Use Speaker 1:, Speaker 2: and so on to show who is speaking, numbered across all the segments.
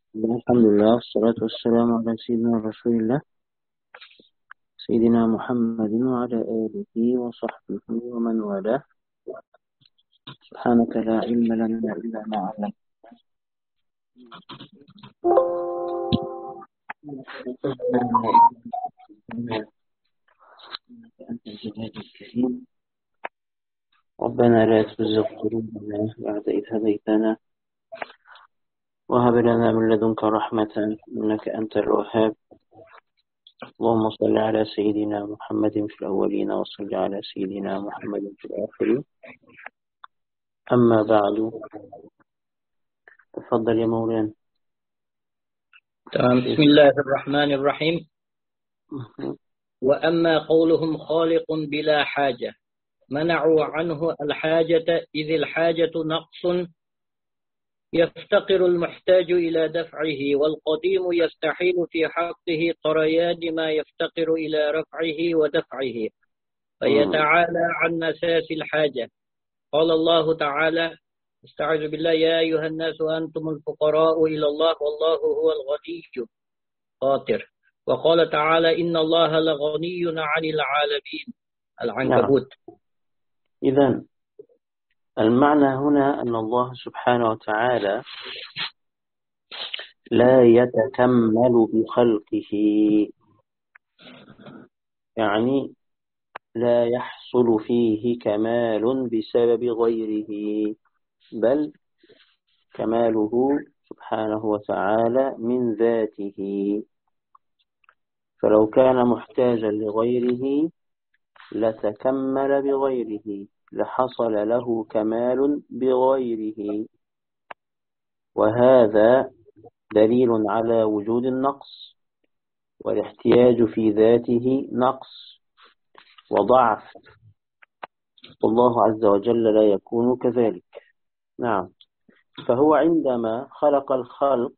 Speaker 1: الحمد لله والصلاة والسلام على سيدنا رسول الله سيدنا محمد وعلى آله وصحبه ومن والاه. سبحانك لا علم لنا إلا ما علمتنا إنك أنت الجواد الكريم. ربنا لا تزغ قلوبنا بعد إذ هديتنا وهب لنا من لدنك رحمة إنك أنت الوهاب. اللهم صل على سيدنا محمد في الأولين وصل على سيدنا محمد في الآخرين. أما بعد، تفضل يا مولانا.
Speaker 2: تمام. بسم الله الرحمن الرحيم. وأما قولهم خالق بلا حاجة، منعوا عنه الحاجة، إذ الحاجة نقص يفتقر المحتاج إلى دفعه، والقديم يستحيل في حقه طريان ما يفتقر إلى رفعه ودفعه، فيتعالى عن مساس الحاجة. قال الله تعالى: استعوذ بالله: يا أيها الناس أنتم الفقراء إلى الله والله هو الغني قاتر. وقال تعالى: إن الله لغني عن العالمين. العنكبوت.
Speaker 1: إذن المعنى هنا أن الله سبحانه وتعالى لا يتكمل بخلقه، يعني لا يحصل فيه كمال بسبب غيره، بل كماله سبحانه وتعالى من ذاته. فلو كان محتاجا لغيره لتكمل بغيره، لحصل له كمال بغيره، وهذا دليل على وجود النقص، والاحتياج في ذاته نقص وضعف، والله عز وجل لا يكون كذلك. نعم، فهو عندما خلق الخلق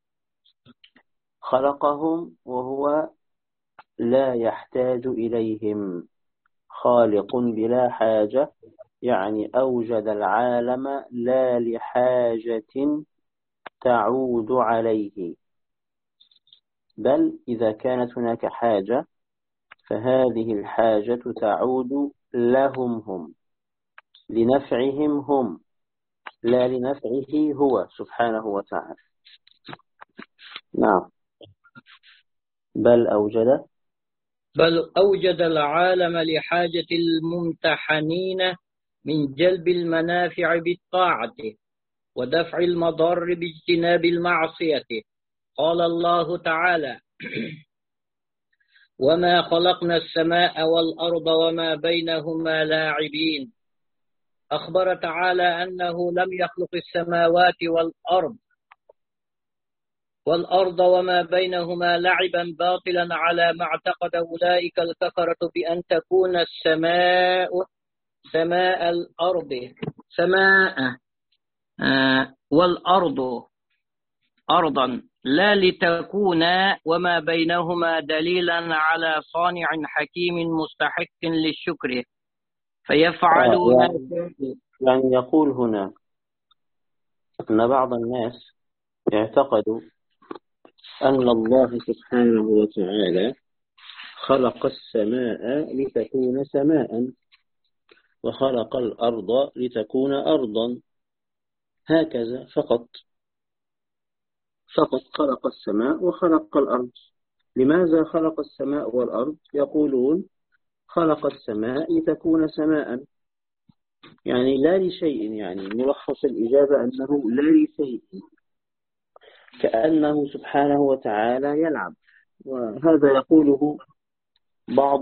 Speaker 1: خلقهم وهو لا يحتاج إليهم، خالق بلا حاجة، يعني أوجد العالم لا لحاجة تعود عليه، بل إذا كانت هناك حاجة فهذه الحاجة تعود لهم هم، لنفعهم هم، لا لنفعه هو سبحانه وتعالى. نعم، بل
Speaker 2: أوجد العالم لحاجة الممتحنين من جلب المنافع بالطاعة ودفع المضار باجتناب المعصية. قال الله تعالى: وما خلقنا السماء والأرض وما بينهما لاعبين. أخبر تعالى أنه لم يخلق السماوات والأرض وما بينهما لعبا باطلا، على ما اعتقد أولئك الكفرة بأن تكون السماء والأرض أرضا، لا لتكون وما بينهما دليلا على صانع حكيم مستحق للشكر فيفعلون.
Speaker 1: يعني يقول هنا أن بعض الناس يعتقد أن الله سبحانه وتعالى خلق السماء لتكون سماء، وخلق الأرض لتكون أرضا، هكذا فقط خلق السماء وخلق الأرض. لماذا خلق السماء والأرض؟ يقولون خلق السماء لتكون سماء، يعني لا لشيء، يعني ملخص الإجابة أنه لا لشيء، كأنه سبحانه وتعالى يلعب. وهذا يقوله بعض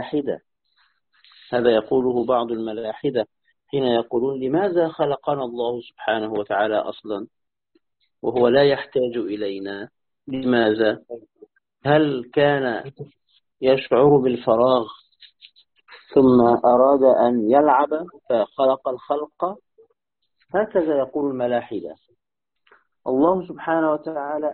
Speaker 1: الملاحدة، حين يقولون لماذا خلقنا الله سبحانه وتعالى أصلا وهو لا يحتاج إلينا؟ لماذا؟ هل كان يشعر بالفراغ ثم أراد أن يلعب فخلق الخلق؟ هكذا يقول الملاحدة. الله سبحانه وتعالى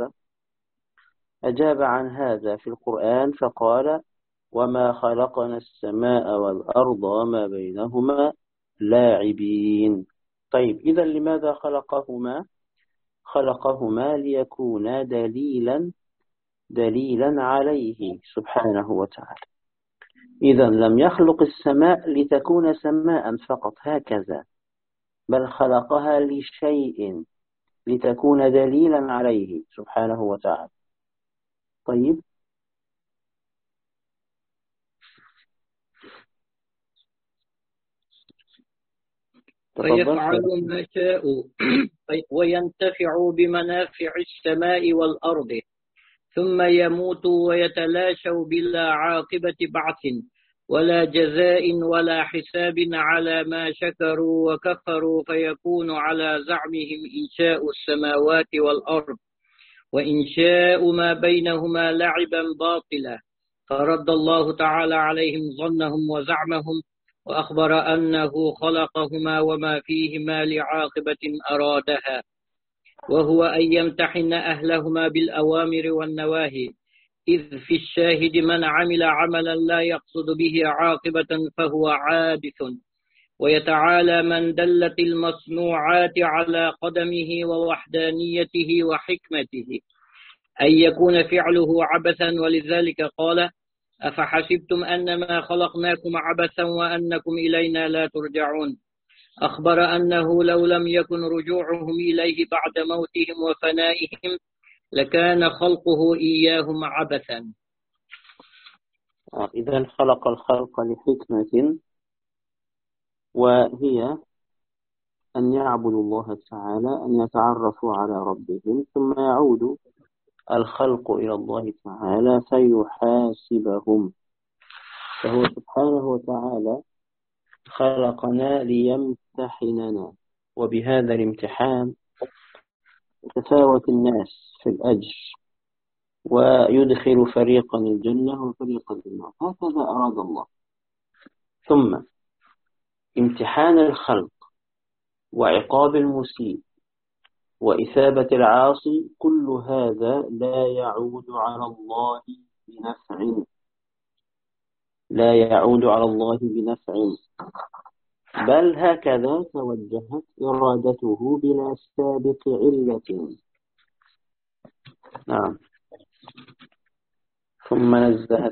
Speaker 1: أجاب عن هذا في القرآن فقال: وما خلقنا السماء والأرض وما بينهما لاعبين. طيب، إذا لماذا خلقهما؟ خلقهما ليكونا دليلا عليه سبحانه وتعالى. إذا لم يخلق السماء لتكون سماء فقط هكذا، بل خلقها لشيء لتكون دليلا عليه سبحانه وتعالى. طيب،
Speaker 2: فيفعل ما شاء وينتفع بمنافع السماء والأرض، ثم يموت ويتلاشوا بلا عاقبة بعث ولا جزاء ولا حساب على ما شكروا وكفروا، فيكون على زعمهم إنشاء السماوات والأرض وإنشاء ما بينهما لعبا باطلا، فرد الله تعالى عليهم ظنهم وزعمهم، وأخبر أنه خلقهما وما فيهما لعاقبة أرادها، وهو أن يمتحن أهلهما بالأوامر والنواهي، إذ في الشاهد من عمل عملا لا يقصد به عاقبة فهو عابث، ويتعالى من دلت المصنوعات على قدمه ووحدانيته وحكمته أن يكون فعله عبثا، ولذلك قال: أفحسبتم أنما خلقناكم عبثا وأنكم إلينا لا ترجعون. أخبر أنه لو لم يكن رجوعهم إليه بعد موتهم وفنائهم لكان خلقه إياهم عبثا.
Speaker 1: إذا خلق الخلق لحكمة، وهي أن يعبدوا الله تعالى، أن يتعرفوا على ربهم، ثم يعود الخلق إلى الله تعالى فيحاسبهم. فهو سبحانه وتعالى خلقنا ليمتحننا، وبهذا الامتحان يتفاوت الناس في الأجر، ويدخل فريقا الجنة وفريقا النار، هكذا أراد الله. ثم امتحان الخلق وعقاب المسيء وإثابة العاصي، كل هذا لا يعود على الله بنفع، لا يعود على الله بنفع، بل هكذا توجهت إرادته بلا سابق علة. نعم. ثم نزه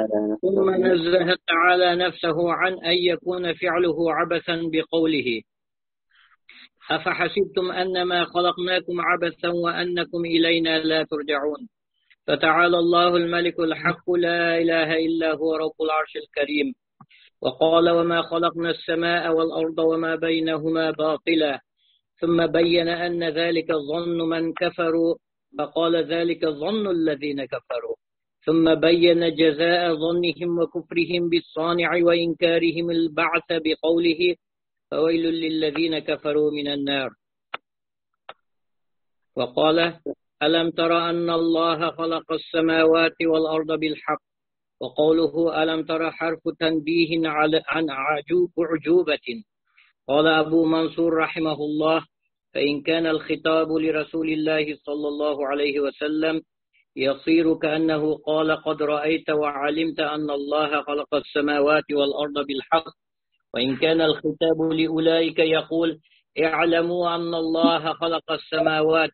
Speaker 2: تعالى نفسه عن أن يكون فعله عبثا بقوله: أفحسبتم أنما خلقناكم عبثا وأنكم إلينا لا ترجعون. فتعالى الله الملك الحق لا إله إلا هو رب العرش الكريم، وقال: وما خلقنا السماء والأرض وما بينهما باطلا. ثم بين أن ذلك ظن من كفروا، فقال: ذلك ظن الذين كفروا. ثم بين جزاء ظنهم وكفرهم بالصانع وإنكارهم البعث بقوله: فويل للذين كفروا من النار. وقال: ألم تر أن الله خلق السماوات والأرض بالحق. وقوله ألم تر حرف تنبيه عن أعجوبة. قال أبو منصور رحمه الله: فإن كان الخطاب لرسول الله صلى الله عليه وسلم يصير كأنه قال: قد رأيت وعلمت أن الله خلق السماوات والأرض بالحق. وإن كان الخطاب لأولئك يقول: اعلموا أن الله خلق السماوات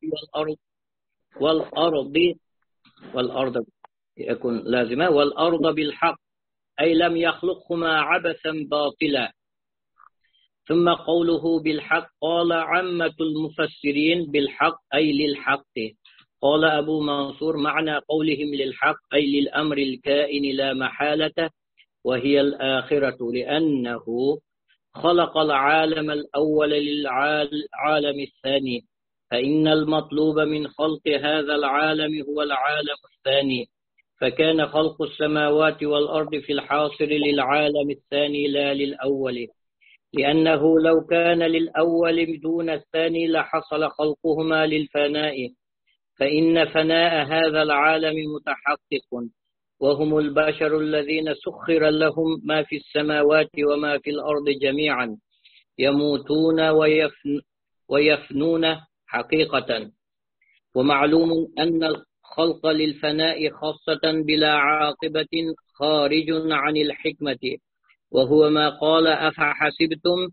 Speaker 2: والأرض يكون لازمة، والأرض بالحق، أي لم يخلقهما عبثا باطلا. ثم قوله بالحق قال عامة المفسرين بالحق أي للحق. قال أبو منصور: معنى قولهم للحق أي للأمر الكائن لا محالة، وهي الآخرة، لأنه خلق العالم الأول للعالم الثاني، فإن المطلوب من خلق هذا العالم هو العالم الثاني، فكان خلق السماوات والأرض في الحاصل للعالم الثاني لا للأول، لأنه لو كان للأول دون الثاني لحصل خلقهما للفناء، فإن فناء هذا العالم متحقق، وهم البشر الذين سخر لهم ما في السماوات وما في الأرض جميعا، يموتون ويفنون حقيقة. ومعلوم أن الخلق للفناء خاصة بلا عاقبة خارج عن الحكمة، وهو ما قال: أفحسبتم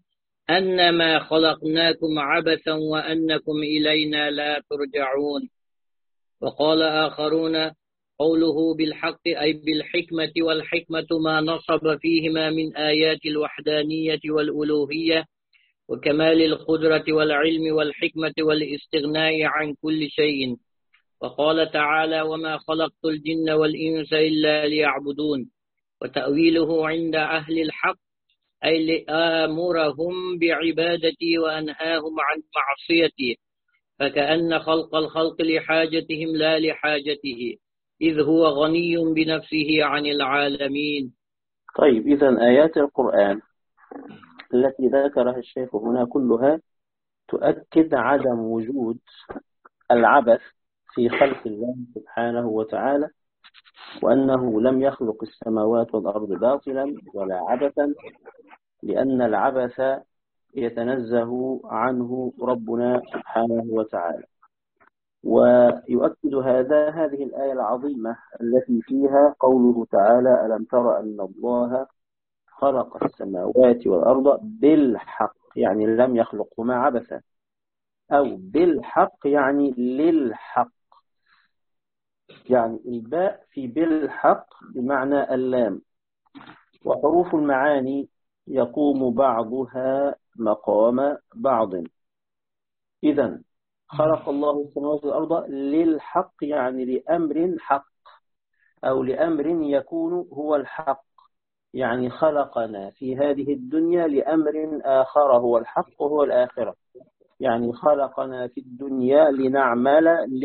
Speaker 2: أنما خلقناكم عبثا وأنكم إلينا لا ترجعون. وقال آخرون قوله بالحق أي بالحكمة، والحكمة ما نصب فيهما من آيات الوحدانية والألوهية وكمال القدرة والعلم والحكمة والاستغناء عن كل شيء. وقال تعالى وما خلقت الجن والإنس إلا ليعبدون. وتأويله عند أهل الحق أي لآمرهم بعبادتي وأنهاهم عن معصيتي، فكأن خلق الخلق لحاجتهم لا لحاجته، إذ هو غني بنفسه عن العالمين.
Speaker 1: طيب، إذن آيات القرآن التي ذكرها الشيخ هنا كلها تؤكد عدم وجود العبث في خلق الله سبحانه وتعالى، وأنه لم يخلق السماوات والأرض باطلا ولا عبثا، لأن العبث يتنزه عنه ربنا سبحانه وتعالى. ويؤكد هذه الآية العظيمة التي فيها قوله تعالى ألم تر أن الله خلق السماوات والأرض بالحق، يعني لم يخلقهما عبثا، أو بالحق يعني للحق، يعني الباء في بالحق بمعنى اللام. وحروف المعاني يقوم بعضها مقام بعض. إذن خلق الله السماوات والأرض للحق يعني لأمر حق، أو لأمر يكون هو الحق، يعني خلقنا في هذه الدنيا لأمر آخر هو الحق وهو الآخرة، يعني خلقنا في الدنيا لنعمل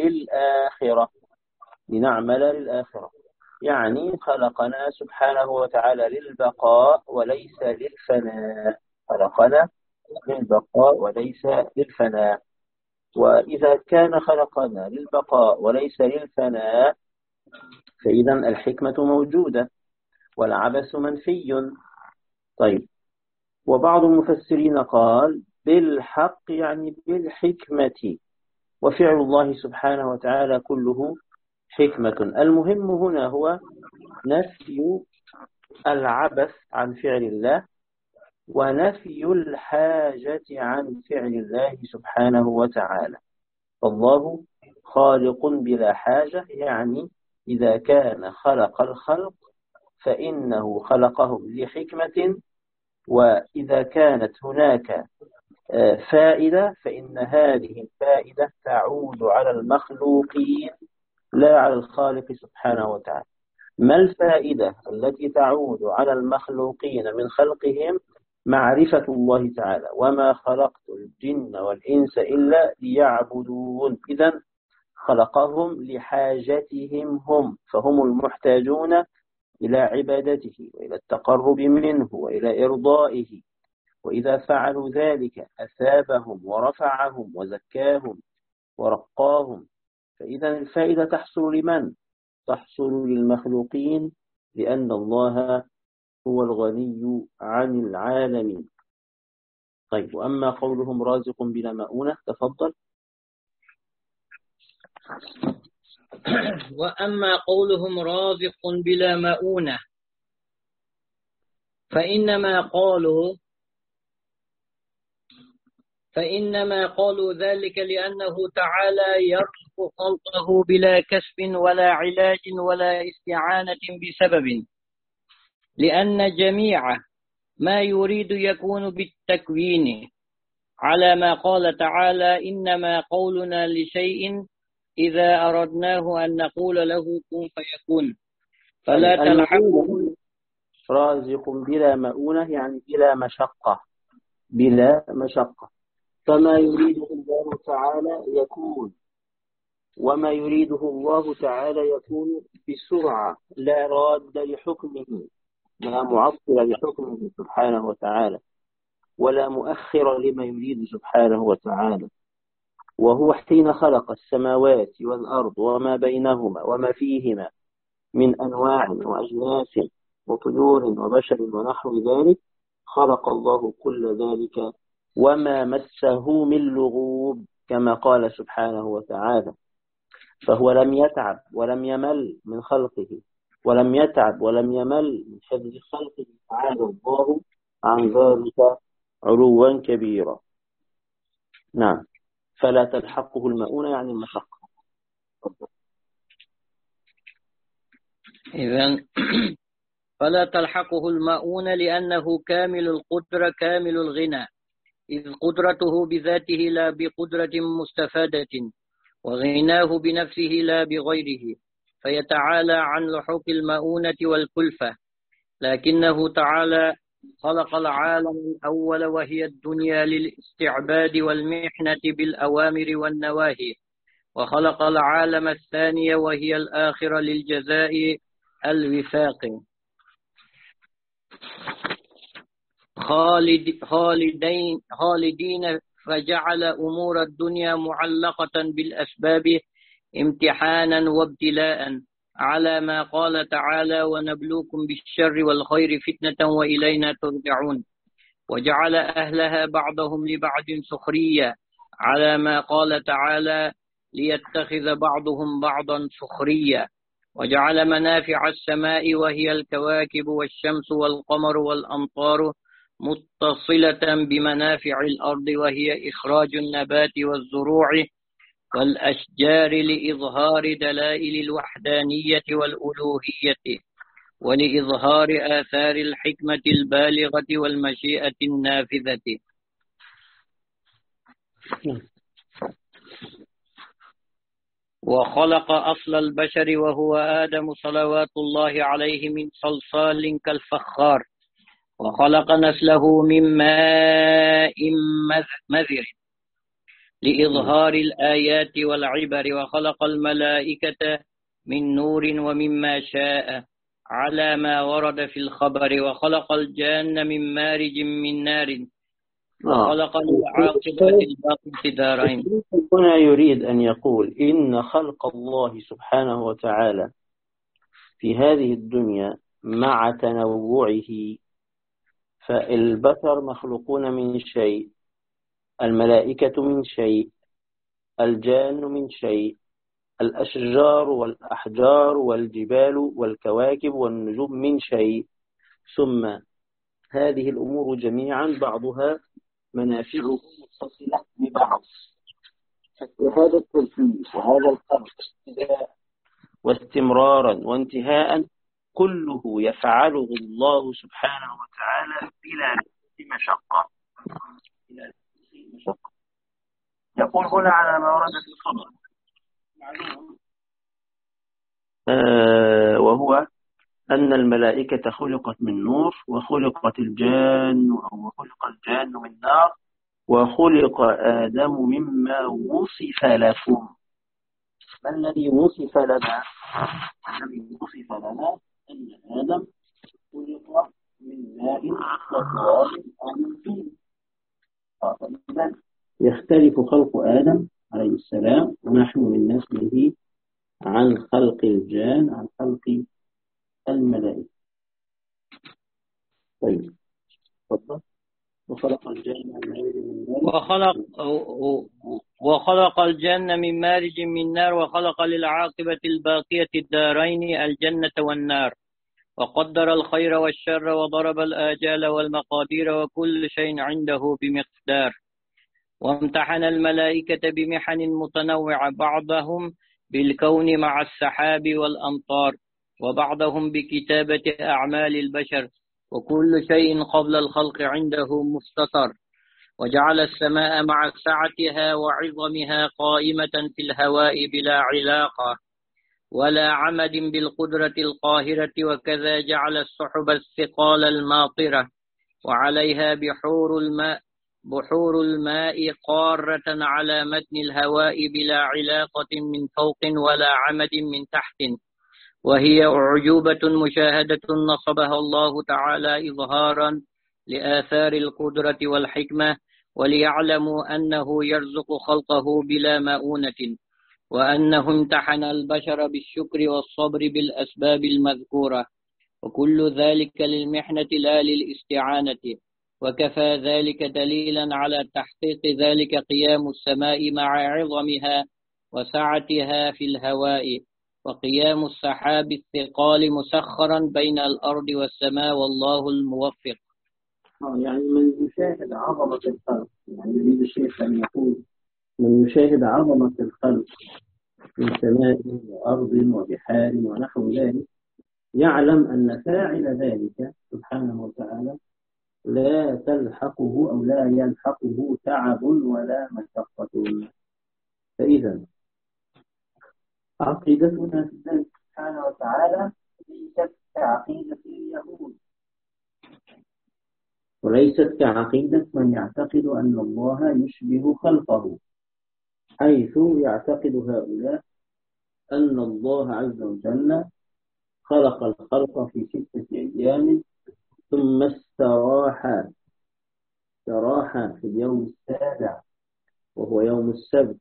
Speaker 1: للآخرة، يعني خلقنا سبحانه وتعالى للبقاء وليس للفناء، خلقنا للبقاء وليس للفناء. وإذا كان خلقنا للبقاء وليس للفناء فإذا الحكمة موجودة والعبث منفي. طيب، وبعض المفسرين قال بالحق يعني بالحكمة، وفعل الله سبحانه وتعالى كله حكمة. المهم هنا هو نفي العبث عن فعل الله ونفي الحاجة عن فعل الله سبحانه وتعالى. الله خالق بلا حاجة، يعني إذا كان خلق الخلق فإنه خلقهم لحكمة، وإذا كانت هناك فائدة فإن هذه الفائدة تعود على المخلوقين لا على الخالق سبحانه وتعالى. ما الفائدة التي تعود على المخلوقين من خلقهم؟ معرفة الله تعالى، وما خلقت الجن والإنس إلا ليعبدون. إذن خلقهم لحاجتهم هم، فهم المحتاجون إلى عبادته وإلى التقرب منه وإلى إرضائه، وإذا فعلوا ذلك أثابهم ورفعهم وزكاهم ورقاهم. فإذا الفائدة تحصل لمن؟ تحصل للمخلوقين، لأن الله هو الغني عن العالمين. طيب، وأما قولهم رازق بلا مؤونة، تفضل.
Speaker 2: وأما قولهم رازق بلا مؤونة فإنما قالوا ذلك لأنه تعالى يرزق خلقه بلا كسب ولا علاج ولا استعانة بسبب، لأن جميع ما يريد يكون بالتكوين، على ما قال تعالى إنما قولنا لشيء إذا أردناه أن نقول له كن فيكون. فلا تلحقوا
Speaker 1: رازق بلا مؤونة يعني بلا مشقة، فما يريده الله تعالى يكون، وما يريده الله تعالى يكون بسرعة، لا راد لحكمه، لا معطل لحكمه سبحانه وتعالى، ولا مؤخر لما يريد سبحانه وتعالى. وهو حين خلق السماوات والأرض وما بينهما وما فيهما من أنواع وأجناس وطيور وبشر ونحو ذلك، خلق الله كل ذلك وما مسه من لغوب، كما قال سبحانه وتعالى. فهو لم يتعب ولم يمل من خلقه، ولم يتعب ولم يمل من حفظ خلقه، تعالى الله عن ذلك علوا كبيرا. نعم. فلا تلحقه المؤونة يعني المشقة.
Speaker 2: إذن فلا تلحقه المؤونة لأنه كامل القدرة كامل الغنى، إذ قدرته بذاته لا بقدرة مستفادة، وغناه بنفسه لا بغيره، فيتعالى عن لحوق المؤونة والكلفة. لكنه تعالى خلق العالم الأول وهي الدنيا للاستعباد والمحنة بالأوامر والنواهي، وخلق العالم الثاني وهي الآخرة للجزاء الوفاق. خالدين فجعل أمور الدنيا معلقة بالأسباب امتحانا وابتلاء، على ما قال تعالى: ونبلوكم بالشر والخير فتنة وإلينا ترجعون. وجعل أهلها بعضهم لبعض سخريا، على ما قال تعالى: ليتخذ بعضهم بعضا سخريا. وجعل منافع السماء وهي الكواكب والشمس والقمر والأمطار متصلة بمنافع الأرض وهي إخراج النبات والزروع والأشجار لإظهار دلائل الوحدانية والألوهية، ولإظهار آثار الحكمة البالغة والمشيئة النافذة. وخلق أصل البشر وهو آدم صلوات الله عليه من صلصال كالفخار، وخلق نسله من ماء مذر لإظهار الآيات والعبر، وخلق الملائكة من نور ومما شاء على ما ورد في الخبر، وخلق الجان من مارج من نار، وخلق للعاقبة الباقي دارين.
Speaker 1: هنا يريد أن يقول إن خلق الله سبحانه وتعالى في هذه الدنيا مع تنوعه، فالبشر مخلوقون من شيء، الملائكة من شيء، الجان من شيء، الأشجار والأحجار والجبال والكواكب والنجوم من شيء، ثم هذه الأمور جميعا بعضها منافعه متصلة ببعض. هذا الترتيب وهذا الخلق ابتداء واستمرارا وانتهاء كله يفعله الله سبحانه وتعالى بلا مشقة. يقول هنا على ما ورد في الخبر وهو أن الملائكة خلقت من نور، وخلقت الجان من نار، وخلق آدم مما وصف لكم. ما الذي وصف لنا؟ الذي وصف لنا أن آدم خلق من ماء وتراب ومن طين. فإذا يختلف خلق آدم عليه السلام ونحن من نسله عن خلق الجان، عن خلق الملائكة. طيب تفضل. وخلق الجن
Speaker 2: من مارج من نار، وخلق للعاقبة الباقية الدارين الجنة والنار، وقدر الخير والشر، وضرب الآجال والمقادير، وكل شيء عنده بمقدار. وامتحن الملائكة بمحن متنوعة، بعضهم بالكون مع السحاب والأمطار، وبعضهم بكتابة أعمال البشر، وكل شيء قبل الخلق عنده مستتر. وجعل السماء مع سعتها وعظمها قائمة في الهواء بلا علاقة ولا عمد بالقدرة القاهرة، وكذا جعل السحب الثقال الماطرة وعليها بحور الماء قارة على متن الهواء بلا علاقة من فوق ولا عمد من تحت، وهي أعجوبة مشاهدة نصبها الله تعالى إظهارا لآثار القدرة والحكمة، وليعلموا أنه يرزق خلقه بلا مؤونة، وأنه امتحن البشر بالشكر والصبر بالأسباب المذكورة، وكل ذلك للمحنة لا للاستعانة. وكفى ذلك دليلا على تحقيق ذلك قيام السماء مع عظمها وسعتها في الهواء، وقيام السحاب الثقال مسخرا بين الأرض والسماء، والله الموفق.
Speaker 1: يعني من يشاهد عظمة الخلق، يعني يريد الشيخ أن يقول من يشاهد عظمة الخلق من سماء وأرض وبحار ونحو ذلك يعلم أن فاعل ذلك سبحانه وتعالى لا تلحقه أو لا يلحقه تعب ولا مشقة. فإذا عقيدتنا في الله سبحانه وتعالى ليست كعقيدة اليهود، وليست كعقيدة من يعتقد أن الله يشبه خلقه، حيث يعتقد هؤلاء أن الله عز وجل خلق الخلق في 6 أيام ثم استراح في اليوم السابع وهو يوم السبت.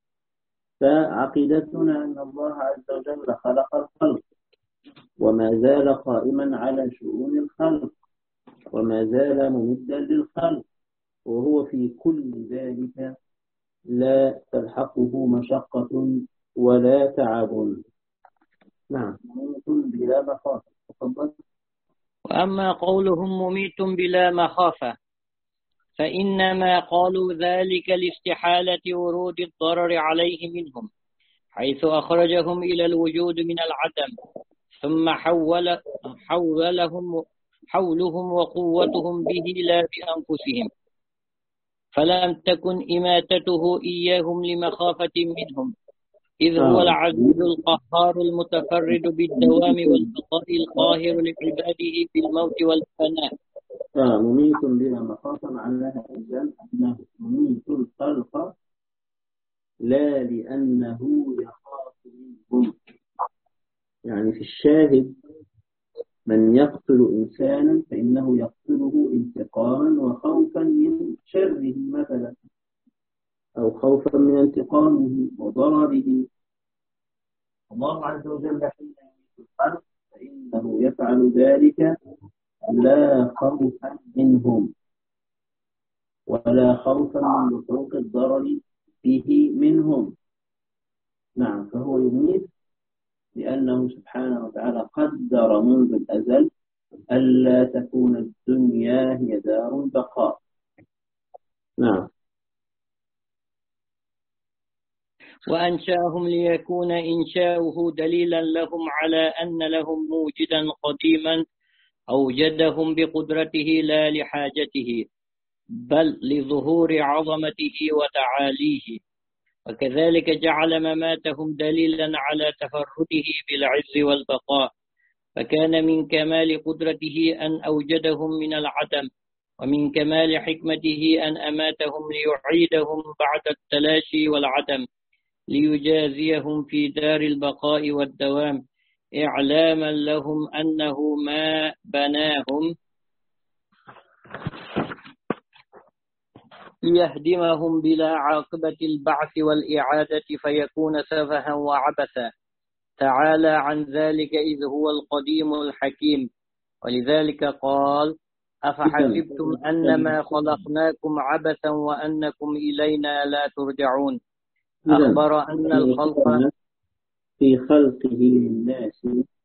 Speaker 1: فعقيدتنا أن الله عز وجل خلق الخلق وما زال قائما على شؤون الخلق وما زال ممدا للخلق، وهو في كل ذلك لا تلحقه مشقة ولا تعب. نعم، مميت بلا مخافة. تفضل.
Speaker 2: وأما قولهم مميت بلا مخافة فإنما قالوا ذلك لاستحالة ورود الضرر عليه منهم، حيث أخرجهم إلى الوجود من العدم ثم حولهم وقوتهم به لا بأنفسهم، فلم تكن إماتته إياهم لمخافة منهم، إذ هو العزيز القهار المتفرد بالدوام والبقاء القاهر لعباده بالموت والفناء.
Speaker 1: مميت بلا مخافة معناها إذن أنه مميت الخلق لا لأنه يخاف منهم. يعني في الشاهد من يقتل إنسانا فإنه يقتله انتقاما وخوفا من شره مثلا، أو خوفا من انتقامه وضرره. الله عز وجل حين يميت الخلق فإنه يفعل ذلك لا خوفا منهم ولا خوفا من لحوق الضرر به منهم. نعم، فهو يميت لأنه سبحانه وتعالى قدر منذ الأزل ألا تكون الدنيا هي دار البقاء. نعم.
Speaker 2: وأنشأهم ليكون إنشاؤه دليلا لهم على أن لهم موجدا قديما أوجدهم بقدرته لا لحاجته بل لظهور عظمته وتعاليه، وكذلك جعل مماتهم دليلا على تفرده بالعز والبقاء، فكان من كمال قدرته أن أوجدهم من العدم، ومن كمال حكمته أن أماتهم ليعيدهم بعد التلاشي والعدم ليجازيهم في دار البقاء والدوام، إعلاما لهم أنه ما بناهم ليهدمهم بلا عاقبة البعث والإعادة فيكون سفها وعبثا، تعالى عن ذلك إذ هو القديم الحكيم. ولذلك قال: أفحسبتم أنما خلقناكم عبثا وأنكم إلينا لا ترجعون. أخبر أن الخلق
Speaker 1: في خلقه للناس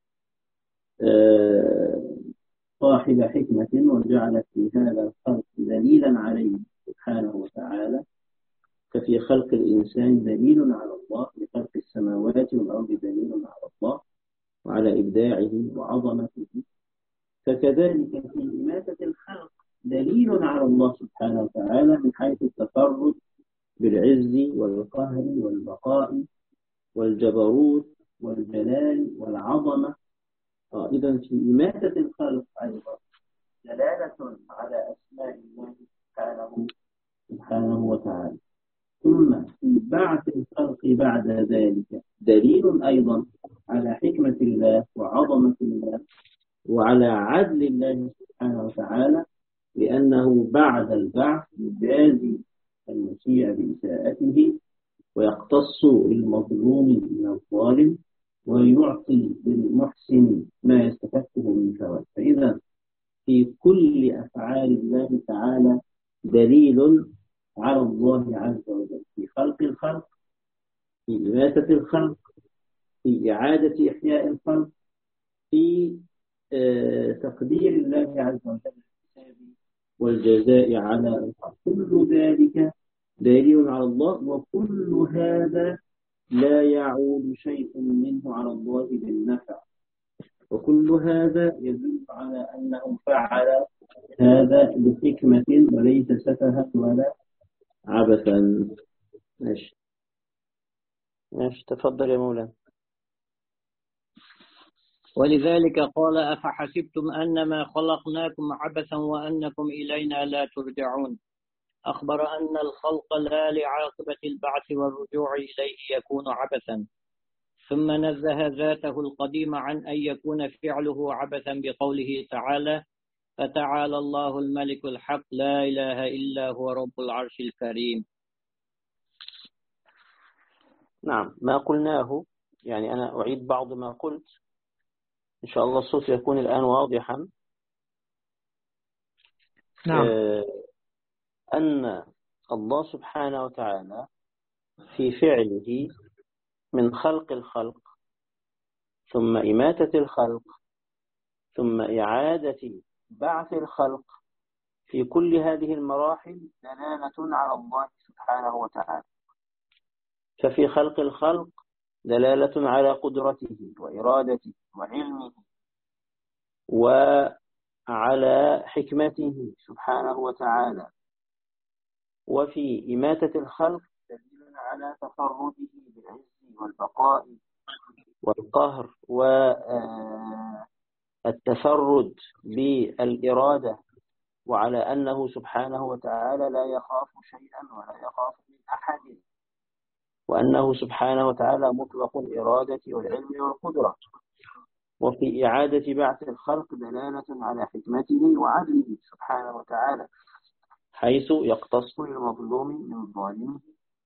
Speaker 1: صاحب حكمة، وجعل في هذا الخلق دليلا عليه سبحانه وتعالى، ففي خلق الإنسان دليل على الله، في خلق السماوات والأرض دليل على الله وعلى إبداعه وعظمته، فكذلك في إماتة الخلق دليل على الله سبحانه وتعالى من حيث التفرد بالعز والقهر والبقاء والجبروت والجلال والعظمة. إذن في إماتة الخلق أيضا دلالة على أسماء الله سبحانه وتعالى. ثم في بعث الخلق بعد ذلك دليل أيضا على حكمة الله وعظمة الله وعلى عدل الله سبحانه وتعالى، لأنه بعد البعث يجازي المسيء بإساءته ويقتص المظلوم من الظالم ويعطي للمحسن ما يستحقه من ثواب. فإذا في كل أفعال الله تعالى دليل على الله عز وجل، في خلق الخلق، في إماتة الخلق، في إعادة إحياء الخلق، في تقدير الله عز وجل والجزاء على الحق. كل ذلك دليل على الله، وكل هذا لا يعود شيء منه على الله بالنفع، وكل هذا يدل على أنه فعل هذا بحكمة وليس سفها ولا عبثا. ماشي ماشي، تفضل يا مولانا.
Speaker 2: ولذلك قال أفحسبتم أنما خلقناكم عبثا وأنكم إلينا لا ترجعون. أخبر أن الخلق لا لعاقبة البعث والرجوع إليه يكون عبثا، ثم نزه ذاته القديم عن أن يكون فعله عبثا بقوله تعالى فتعالى الله الملك الحق لا إله إلا هو رب العرش الكريم.
Speaker 1: نعم، ما قلناه يعني أنا أعيد بعض ما قلت، إن شاء الله الصوت يكون الآن واضحا.
Speaker 2: نعم.
Speaker 1: أن الله سبحانه وتعالى في فعله من خلق الخلق ثم إماتة الخلق ثم إعادة بعث الخلق، في كل هذه المراحل دلالة على الله سبحانه وتعالى. ففي خلق الخلق دلالة على قدرته وإرادته وعلمه وعلى حكمته سبحانه وتعالى، وفي إماتة الخلق دليل على تفرده بالعز والبقاء والقهر والتفرد بالإرادة، وعلى أنه سبحانه وتعالى لا يخاف شيئا ولا يخاف من أحد، وأنه سبحانه وتعالى مطلق الإرادة والعلم والقدرة. وفي إعادة بعث الخلق دلالة على حكمته وعدله سبحانه وتعالى، حيث يقتص المظلوم من الظالم،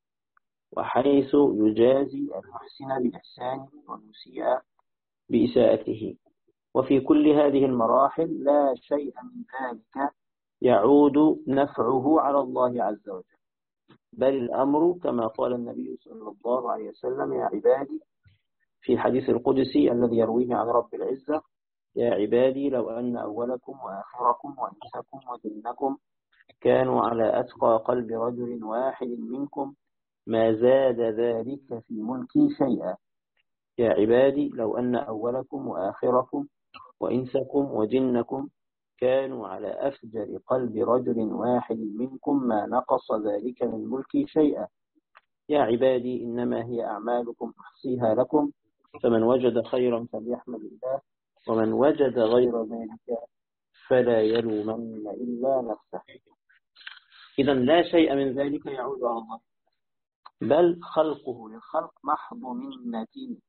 Speaker 1: وحيث يجازي المحسن بإحسانه والمسيء بإساءته. وفي كل هذه المراحل لا شيء من ذلك يعود نفعه على الله عز وجل، بل الأمر كما قال النبي صلى الله عليه وسلم يا عبادي في الحديث القدسي الذي يرويه عن رب العزة: يا عبادي لو أن أولكم وآخركم وإنسكم وجنكم كانوا على أتقى قلب رجل واحد منكم ما زاد ذلك في ملكي شيئا. يا عبادي لو أن أولكم وآخركم وإنسكم وجنكم كانوا على أفجر قلب رجل واحد منكم ما نقص ذلك من ملكي شيئا. يا عبادي إنما هي أعمالكم أحصيها لكم، فمن وجد خيرا فليحمد الله، ومن وجد غير ذلك فلا يلومن إلا نفسه. إذن لا شيء من ذلك يعود على الله، بل خلقه للخلق محض منة.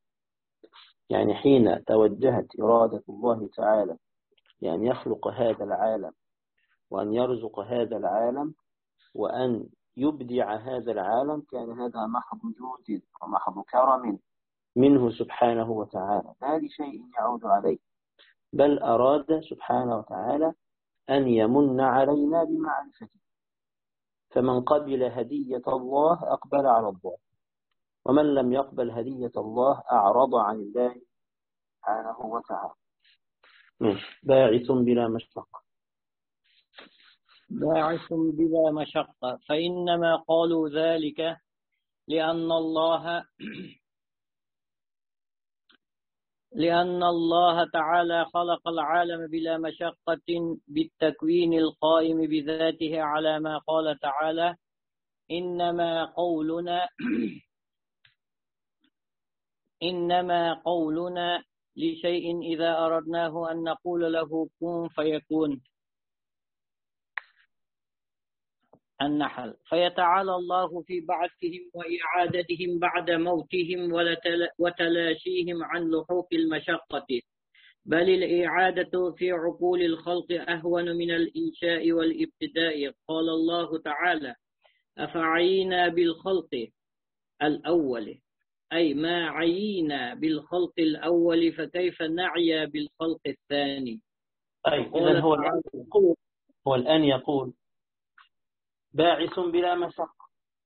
Speaker 1: يعني حين توجهت إرادة الله تعالى لأن يخلق هذا العالم وأن يرزق هذا العالم وأن يبدع هذا العالم، كان هذا محض جود ومحض كرم منه سبحانه وتعالى، لا لشيء يعود عليه، بل أراد سبحانه وتعالى أن يمن علينا بمعرفته. فمن قبل هدية الله أقبل على الله، ومن لم يقبل هدية الله أعرض عن الله سبحانه وتعالى. باعث بلا مشقة.
Speaker 2: باعث بلا مشقة، فإنما قالوا ذلك لأن الله تعالى خلق العالم بلا مشقة بالتكوين القائم بذاته، على ما قال تعالى إنما قولنا لشيء إذا أردناه أن نقول له كن فيكون. النحل. فيتعالى الله في بعثهم وإعادتهم بعد موتهم وتلاشيهم عن لحوق المشقة، بل الإعادة في عقول الخلق أهون من الإنشاء والابتداء. قال الله تعالى أفعينا بالخلق الأول، أي ما عينا بالخلق الأول فكيف نعيا بالخلق الثاني.
Speaker 1: إذن هو الآن يقول باعث بلا مشقة،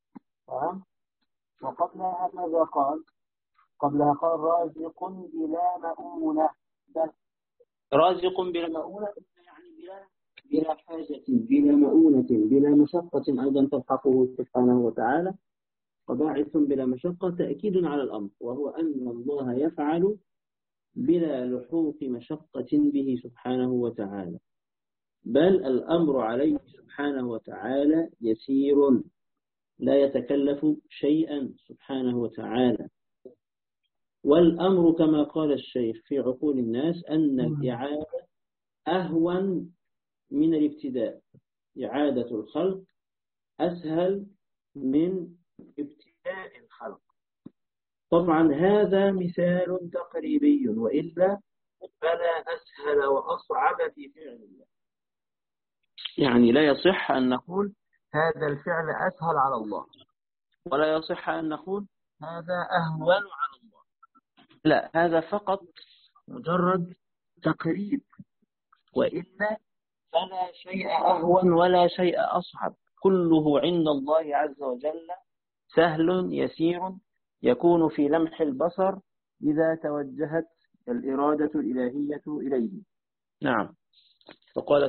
Speaker 1: وقبلها ماذا قال؟ قبلها قال رازق بلا مؤونة. رازق بلا مؤونة يعني بلا بلا حاجة بلا مؤونة بلا مشقة أيضا تلحقه سبحانه وتعالى. وباعث بلا مشقة تأكيد على الأمر، وهو أن الله يفعل بلا لحوق مشقة به سبحانه وتعالى، بل الأمر عليه سبحانه وتعالى يسير، لا يتكلف شيئا سبحانه وتعالى. والأمر كما قال الشيخ في عقول الناس أن الإعادة أهون من الابتداء، إعادة الخلق أسهل من ابتداء الخلق. طبعا هذا مثال تقريبي، وإلا فلا أسهل وأصعب في فعل الله. يعني لا يصح أن نقول هذا الفعل أسهل على الله، ولا يصح أن نقول هذا أهون على الله. لا، هذا فقط مجرد تقريب، وإلا فلا شيء أهون ولا شيء أصعب، كله عند الله عز وجل سهل يسير، يكون في لمح البصر إذا توجهت الإرادة الإلهية إليه. نعم. وقال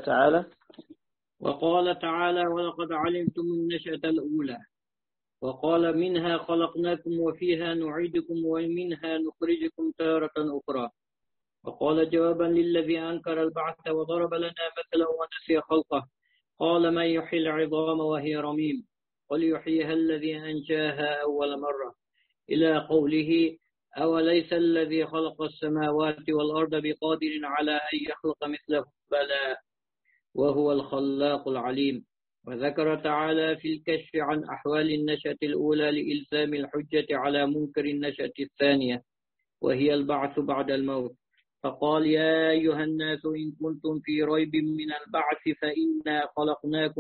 Speaker 1: تعالى ولقد علمتم النشأة الأولى، وقال منها خلقناكم وفيها نعيدكم ومنها نخرجكم تارة أخرى. وقال جوابا للذي أنكر البعث وضرب لنا مثلا ونسي خلقه، قال من يحيي العظام وهي رميم قل يحييها الذي أنشاها أول مرة، إلى قوله أوليس الذي خلق السماوات والأرض بقادر على أن يخلق مثله بلى وهو الخلاق العليم. وذكر تعالى في الكشف عن أحوال النشأة الأولى لإلزام الحجة على منكر النشأة الثانية وهي البعث بعد الموت، فقال يا أيها الناس إن كنتم في ريب من البعث فإنا خلقناكم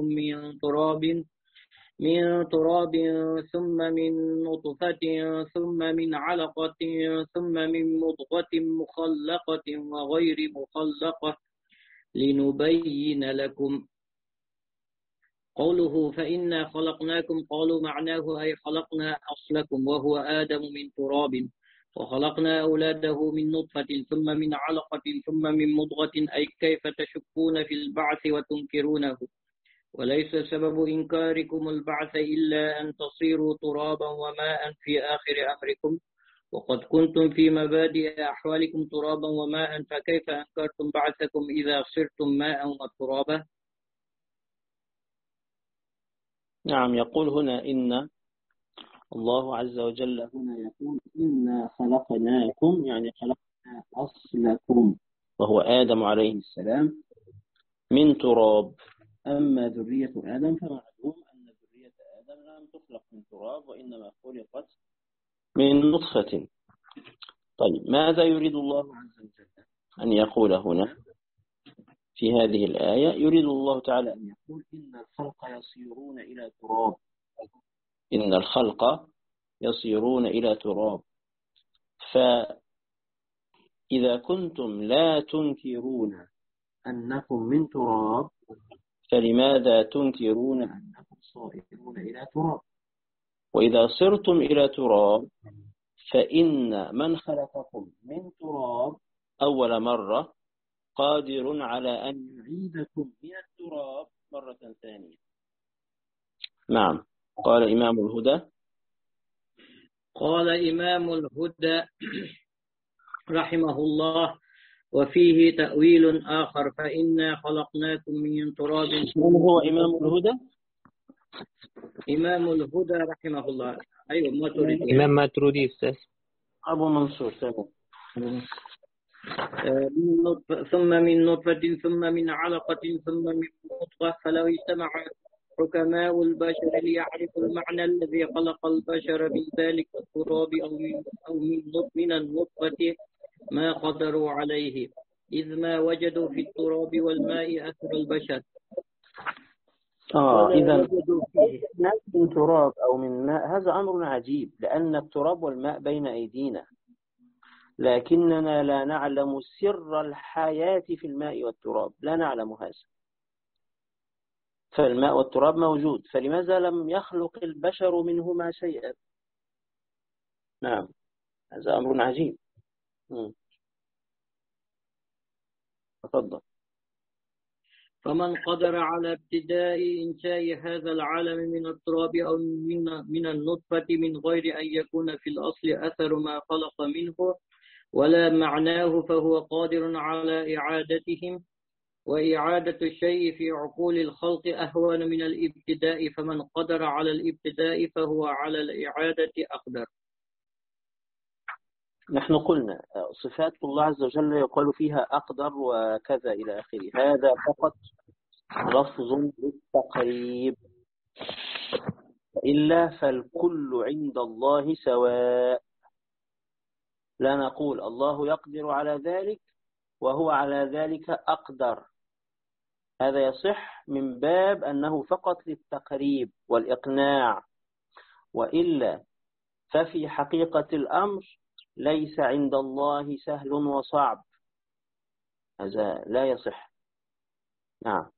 Speaker 1: من تراب ثم من نطفة ثم من علقة ثم من مضغة مخلقة وغير مخلقة لنبين لكم. قوله فإنا خلقناكم قالوا معناه أي خلقنا أصلكم وهو آدم من تراب، وخلقنا أولاده من نطفة ثم من علقة ثم من مضغة، أي كيف تشكون في البعث وتنكرونه. وليس سبب إنكاركم البعث إلا أن تصيروا ترابا وماء في آخر أمركم، وقد كنتم في مبادئ أحوالكم ترابا وماء، فكيف أنكرتم بعثكم إذا صرتم ماء وترابا؟ نعم. يقول هنا إن الله عز وجل هنا يقول إنا خلقناكم، يعني خلقنا أصلكم وهو آدم عليه السلام من تراب. أما ذرية آدم فمعلوم أن ذرية آدم لم تخلق من تراب، وإنما خلقت من نطفة. طيب ماذا يريد الله عز وجل أن يقول هنا في هذه الآية؟ يريد الله تعالى أن يقول إن الخلق يصيرون إلى تراب، إن الخلق يصيرون إلى تراب. فإذا كنتم لا تنكرون أنكم من تراب، فلماذا تنكرون أنكم صائرون إلى تراب؟ وإذا صرتم إلى تراب فإن من خلقكم من تراب أول مرة قادر على أن يعيدكم من التراب مرة ثانية. نعم. قال إمام الهدى رحمه الله وفيه تأويل آخر فإنا خلقناكم من تراب. من هو إمام الهدى؟ إمام الهدى رحمه الله. أيوة ماتريدي.
Speaker 3: إمام ماتريدي أستاذ
Speaker 1: أبو منصور. ثم من نطفة ثم من علقة ثم من مضغة، فلو اجتمع حكماء البشر ليعرفوا المعنى الذي خلق البشر من ذلك التراب أو من النطفة ما قدروا عليه، إذ ما وجدوا في التراب والماء أثر البشر. إذا من تراب أو من ماء هذا أمر عجيب، لأن التراب والماء بين أيدينا، لكننا لا نعلم سر الحياة في الماء والتراب، لا نعلم هذا. فالماء والتراب موجود، فلماذا لم يخلق البشر منهما شيئا؟ نعم، هذا أمر عجيب. تفضل.
Speaker 2: فمن قدر على ابتداء إنشاء هذا العالم من التراب أو من النطفة من غير أن يكون في الأصل أثر ما خلق منه ولا معناه، فهو قادر على إعادتهم، وإعادة الشيء في عقول الخلق أهون من الابتداء، فمن قدر على الابتداء فهو على الإعادة أقدر.
Speaker 1: نحن قلنا صفات الله عز وجل يقال فيها أقدر وكذا إلى آخره، هذا فقط لفظ للتقريب، إلا فالكل عند الله سواء. لا نقول الله يقدر على ذلك وهو على ذلك أقدر، هذا يصح من باب أنه فقط للتقريب والإقناع، وإلا ففي حقيقة الأمر ليس عند الله سهل وصعب، هذا لا يصح. نعم.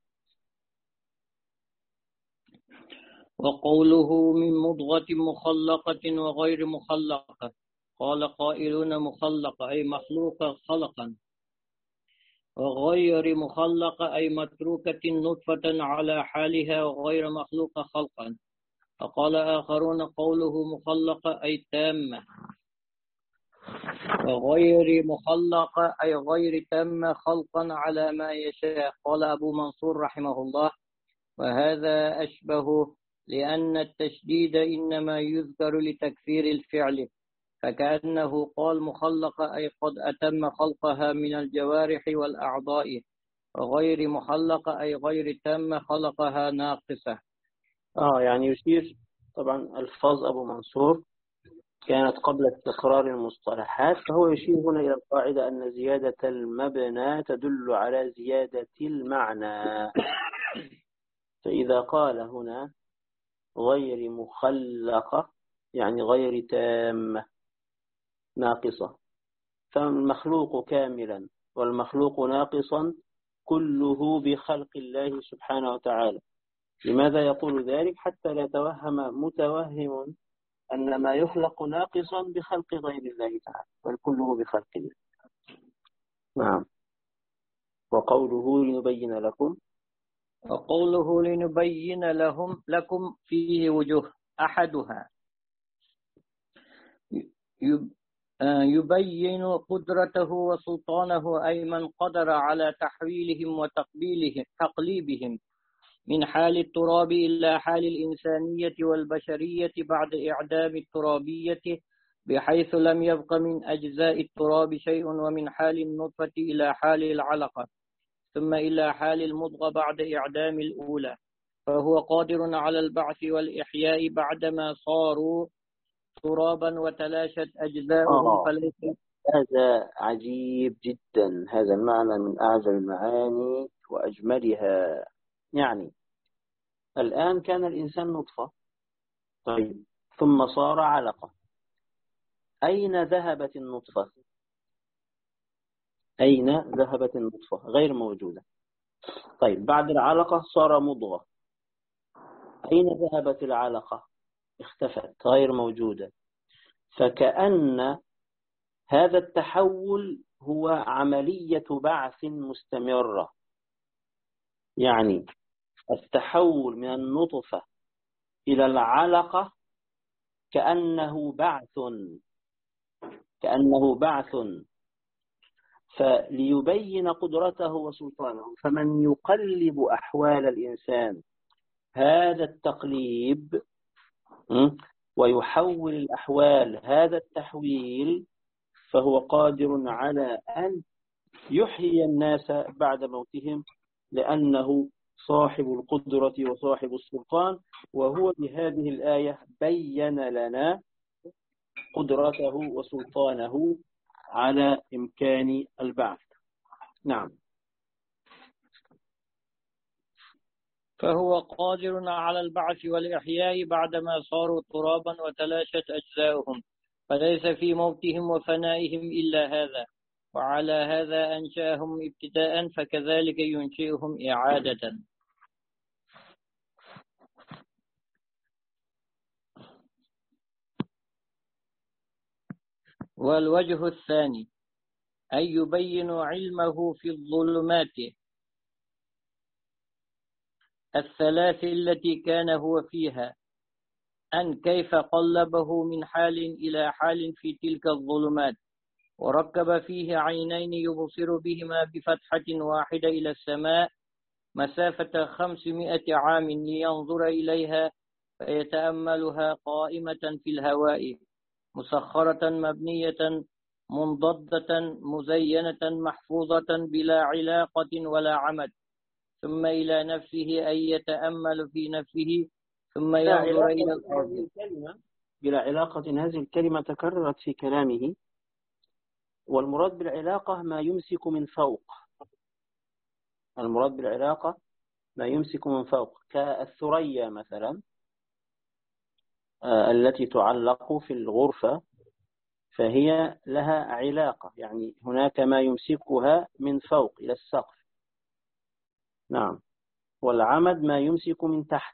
Speaker 2: وقوله من مضغة مخلقة وغير مخلقة، قال قائلون مخلقة أي مخلوقة خلقا، وغير مخلقة أي متروكة نطفة على حالها وغير مخلوقة خلقا. فقال آخرون قوله مخلقة أي تامة، وغير مخلقة أي غير تامة خلقا على ما يشاء. قال أبو منصور رحمه الله: وهذا أشبه، لأن التشديد إنما يذكر لتكثير الفعل، فكأنه قال مخلقة أي قد أتم خلقها من الجوارح والأعضاء، وغير محلقة أي غير تم خلقها ناقصة.
Speaker 1: يعني يشير، طبعا ألفاظ أبو منصور كانت قبل استقرار المصطلحات، فهو يشير هنا إلى القاعدة أن زيادة المبنى تدل على زيادة المعنى. فإذا قال هنا غير مخلقة يعني غير تامة ناقصة، فالمخلوق كاملا والمخلوق ناقصا كله بخلق الله سبحانه وتعالى. لماذا يقول ذلك؟ حتى لا يتوهم متوهم أن ما يخلق ناقصا بخلق غير الله تعالى، بل كله بخلق الله. نعم. وقوله لنبين لكم،
Speaker 2: وقوله لنبين لكم فيه وجوه، أحدها يبين قدرته وسلطانه، أي من قدر على تحويلهم تقليبهم من حال التراب إلى حال الإنسانية والبشرية بعد إعدام الترابية، بحيث لم يبق من أجزاء التراب شيء، ومن حال النطفة إلى حال العلقة، ثم إلى حال المضغة بعد إعدام الأولى، فهو قادر على البعث والإحياء بعدما صاروا ترابا وتلاشت أجزاؤهم.
Speaker 1: هذا عجيب جدا، هذا المعنى من أعجب المعاني وأجملها. يعني الآن كان الإنسان نطفة، طيب، ثم صار علقة. أين ذهبت النطفة؟ أين ذهبت النطفة؟ غير موجودة. طيب، بعد العلقة صار مضغة، أين ذهبت العلقة؟ اختفت، غير موجودة. فكأن هذا التحول هو عملية بعث مستمرة، يعني التحول من النطفة إلى العلقة كأنه بعث، فليبين قدرته وسلطانه. فمن يقلب أحوال الإنسان هذا التقليب ويحول الأحوال هذا التحويل، فهو قادر على أن يحيي الناس بعد موتهم، لأنه صاحب القدرة وصاحب السلطان. وهو بهذه الآية بين لنا قدرته وسلطانه على إمكان البعث. نعم.
Speaker 2: فهو قادر على البعث والإحياء بعدما صاروا ترابا وتلاشت أجزاؤهم، فليس في موتهم وفنائهم إلا هذا، وعلى هذا أنشأهم ابتداء، فكذلك ينشئهم إعادة. والوجه الثاني أن يبين علمه في الظلمات الثلاث التي كان هو فيها، أن كيف قلبه من حال إلى حال في تلك الظلمات، وركب فيه عينين يبصر بهما بفتحة واحدة إلى السماء مسافة 500 عام لينظر إليها، فيتأملها قائمة في الهواء مسخرة مبنية منضدة مزينة محفوظة بلا علاقة ولا عمد، ثم إلى نفسه أي يتأمل في نفسه ثم ينظر إلى الأرض.
Speaker 1: بلا علاقة هذه الكلمة تكررت في كلامه، والمراد بالعلاقة ما يمسك من فوق. المراد بالعلاقة ما يمسك من فوق، كالثريا مثلا التي تعلق في الغرفة، فهي لها علاقة، يعني هناك ما يمسكها من فوق إلى السقف. نعم. والعمد ما يمسك من تحت،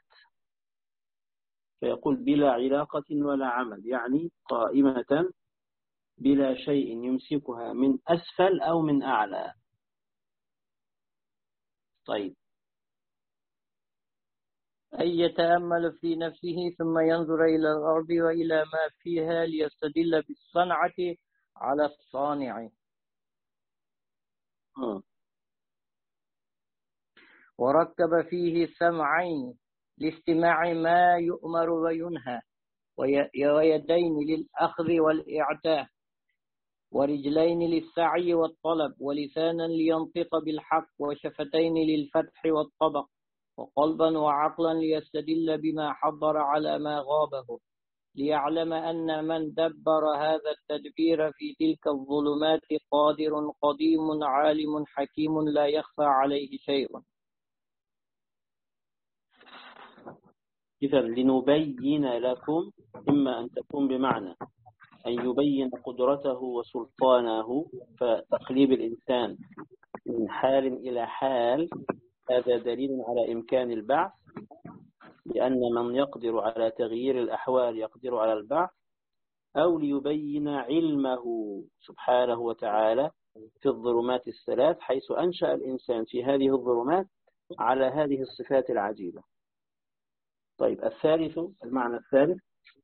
Speaker 1: فيقول بلا علاقة ولا عمد، يعني قائمة بلا شيء يمسكها من أسفل أو من أعلى. طيب.
Speaker 2: أي يتأمل في نفسه ثم ينظر إلى الأرض وإلى ما فيها ليستدل بالصنعة على الصانع. وركب فيه سمعين لاستماع ما يؤمر وينهى، ويدين للأخذ والإعتاء، ورجلين للسعي والطلب، ولسانا لينطق بالحق، وشفتين للفتح والطبق، وقلبا وعقلا ليستدل بما حضر على ما غابه، ليعلم أن من دبر هذا التدبير في تلك الظلمات قادر قديم عالم حكيم لا يخفى عليه شيء.
Speaker 1: إذا لنبين لكم إما أن تكون بمعنى أن يبين قدرته وسلطانه، فتقليب الإنسان من حال إلى حال هذا دليل على إمكان البعث، لأن من يقدر على تغيير الأحوال يقدر على البعث، أو ليبين علمه سبحانه وتعالى في الظلمات الثلاث، حيث أنشأ الإنسان في هذه الظلمات على هذه الصفات العجيبة. طيب، الثالث، المعنى الثالث.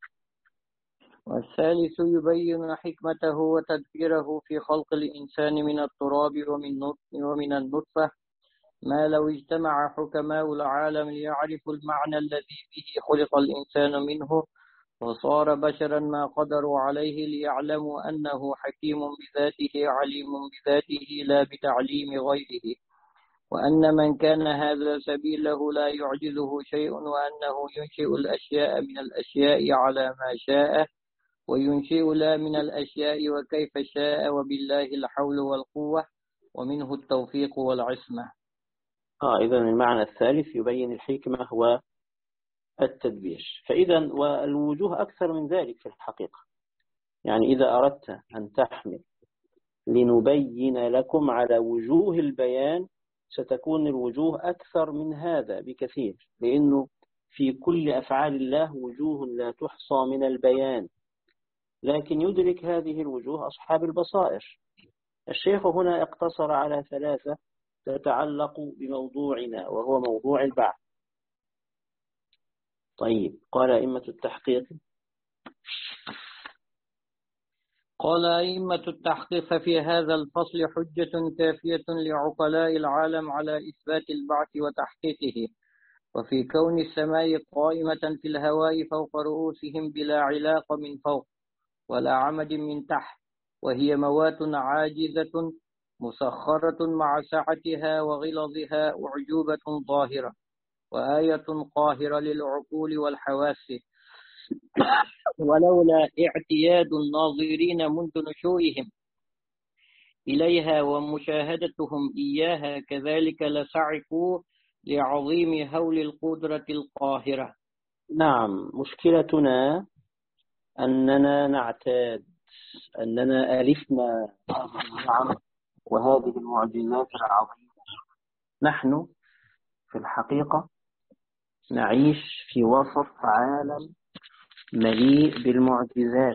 Speaker 2: والثالث يبين حكمته وتدبيره في خلق الإنسان من التراب ومن النطفة، ما لو اجتمع حكماء العالم ليعرفوا المعنى الذي به خلق الإنسان منه وصار بشرا ما قدروا عليه، ليعلموا أنه حكيم بذاته عليم بذاته لا بتعليم غيره، وأن من كان هذا سبيله لا يعجزه شيء، وأنه ينشئ الأشياء من الأشياء على ما شاء، وينشئ لا من الأشياء وكيف شاء، وبالله الحول والقوة، ومنه التوفيق والعصمة.
Speaker 1: إذن المعنى الثالث يبين الحكمة والتدبير. فإذا والوجوه أكثر من ذلك في الحقيقة، يعني إذا أردت أن تحمل لنبين لكم على وجوه البيان ستكون الوجوه أكثر من هذا بكثير، لأنه في كل أفعال الله وجوه لا تحصى من البيان، لكن يدرك هذه الوجوه أصحاب البصائر. الشيخ هنا اقتصر على ثلاثة تتعلق بموضوعنا، وهو موضوع البعث. طيب، قال أئمة التحقيق.
Speaker 2: قال أئمة التحقيق في هذا الفصل حجة كافية لعقلاء العالم على إثبات البعث وتحقيقه، وفي كون السماء قائمة في الهواء فوق رؤوسهم بلا علاق من فوق ولا عمد من تحت، وهي موات عاجزة مسخرة مع سعتها وغلظها أعجوبة ظاهرة، وآية قاهرة للعقول والحواس، ولولا اعتياد الناظرين منذ نشوئهم إليها ومشاهدتهم إياها كذلك لصعقوا لعظيم هول القدرة القاهرة.
Speaker 1: نعم، مشكلتنا أننا نعتاد، أننا ألفنا هذه النعم وهذه المعجزات العظيمة. نحن في الحقيقة نعيش في وسط عالم مليء بالمعجزات،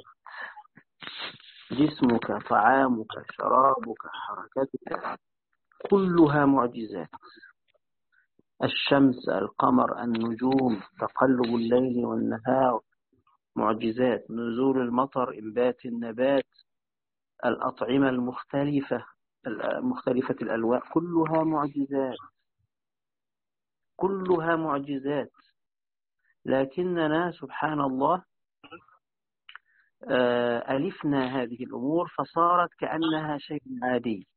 Speaker 1: جسمك، طعامك، شرابك، حركتك، كلها معجزات. الشمس، القمر، النجوم، تقلب الليل والنهار، معجزات، نزول المطر، إنبات النبات، الأطعمة مختلفة الألوان، كلها معجزات، كلها معجزات. لكننا سبحان الله ألفنا هذه الأمور فصارت كأنها شيء عادي،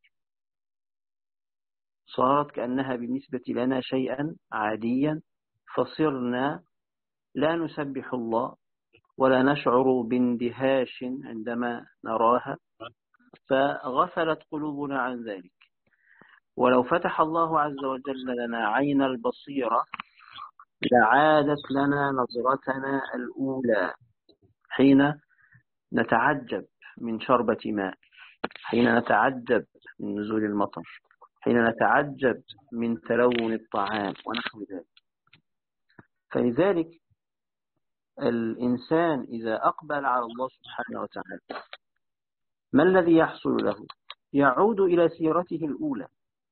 Speaker 1: صارت كأنها بالنسبة لنا شيئا عاديا، فصرنا لا نسبح الله ولا نشعر باندهاش عندما نراها، فغفلت قلوبنا عن ذلك. ولو فتح الله عز وجل لنا عين البصيرة لعادت لنا نظرتنا الأولى حين نتعجب من شربة ماء، حين نتعجب من نزول المطر، حين نتعجب من تلون الطعام ونحو ذلك. فلذلك الإنسان إذا أقبل على الله سبحانه وتعالى ما الذي يحصل له؟ يعود إلى سيرته الأولى،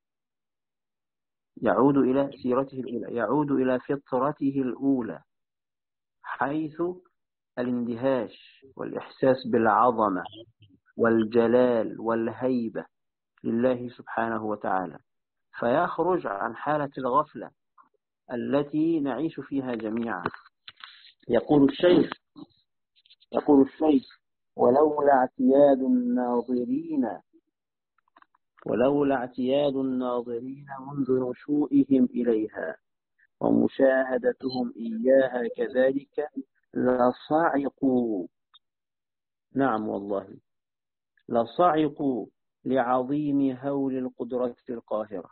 Speaker 1: يعود إلى سيرته الأولى، يعود إلى فطرته الأولى، حيث الاندهاش والإحساس بالعظمة والجلال والهيبة لله سبحانه وتعالى، فيخرج عن حالة الغفلة التي نعيش فيها جميعا. يقول الشيخ ولولا اعتياد الناظرين منذ نشوئهم إليها ومشاهدتهم إياها كذلك لصعقوا، نعم والله لصعقوا لعظيم هول القدرة القاهرة.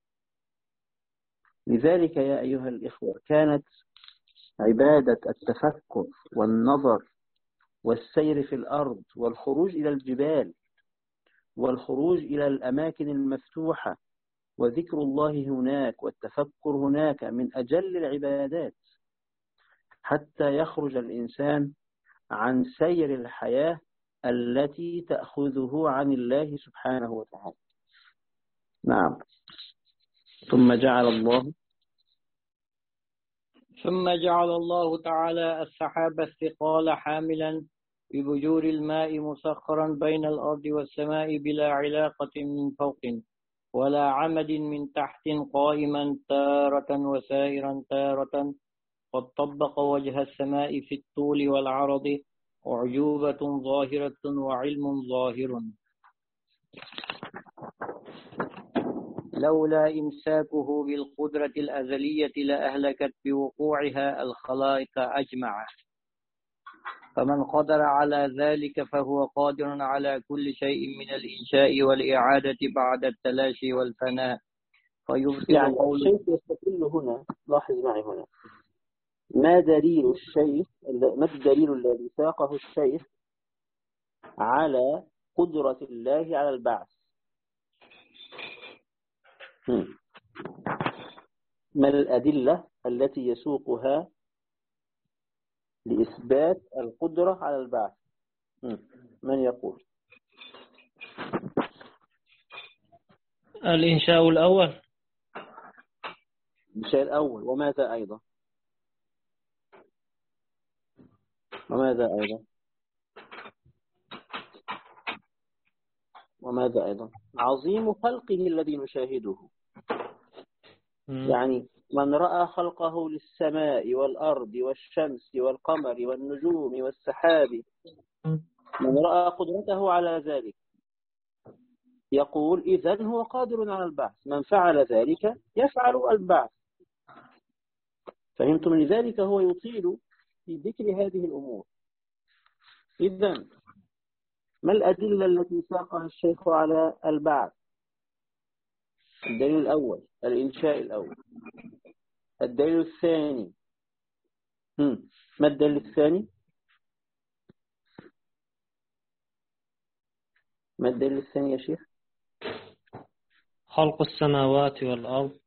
Speaker 1: لذلك يا أيها الإخوة كانت عبادة التفكر والنظر والسير في الأرض والخروج إلى الجبال والخروج إلى الأماكن المفتوحة وذكر الله هناك والتفكر هناك من أجل العبادات، حتى يخرج الإنسان عن سير الحياة التي تأخذه عن الله سبحانه وتعالى. نعم. ثم
Speaker 2: جعل الله تعالى السحاب الثقال حاملا ببجور الماء مسخرا بين الأرض والسماء بلا علاقة من فوق ولا عمد من تحت، قائما تارة وسائرا تارة، قد طبق وجه السماء في الطول والعرض، أعجوبة ظاهرة وعلم ظاهر. لولا إمساكه بالقدرة الأزلية لأهلكت بوقوعها الخلائق أجمع، فمن قدر على ذلك فهو قادر على كل شيء من الإنشاء والإعادة بعد التلاشي والفناء. فيبطل
Speaker 1: يعني الشيخ يستدل هنا، لاحظ معي هنا، ما الدليل الذي ساقه الشيخ على قدرة الله على البعث؟ ما الأدلة التي يسوقها لإثبات القدرة على البعث؟ من يقول؟
Speaker 2: الإنشاء الأول.
Speaker 1: الإنشاء الأول، وماذا أيضا؟ عظيم خلقه الذي نشاهده. يعني من رأى خلقه للسماء والأرض والشمس والقمر والنجوم والسحاب، من رأى قدرته على ذلك يقول إذن هو قادر على البعث، من فعل ذلك يفعل البعث. فهمتم؟ لذلك هو يطيل في ذكر هذه الأمور. إذن ما الأدلة التي ساقها الشيخ على البعث؟ الدليل الأول الإنشاء الأول. الدليل الثاني ما الدليل الثاني؟ ما الدليل الثاني يا شيخ؟
Speaker 2: خلق السماوات والأرض.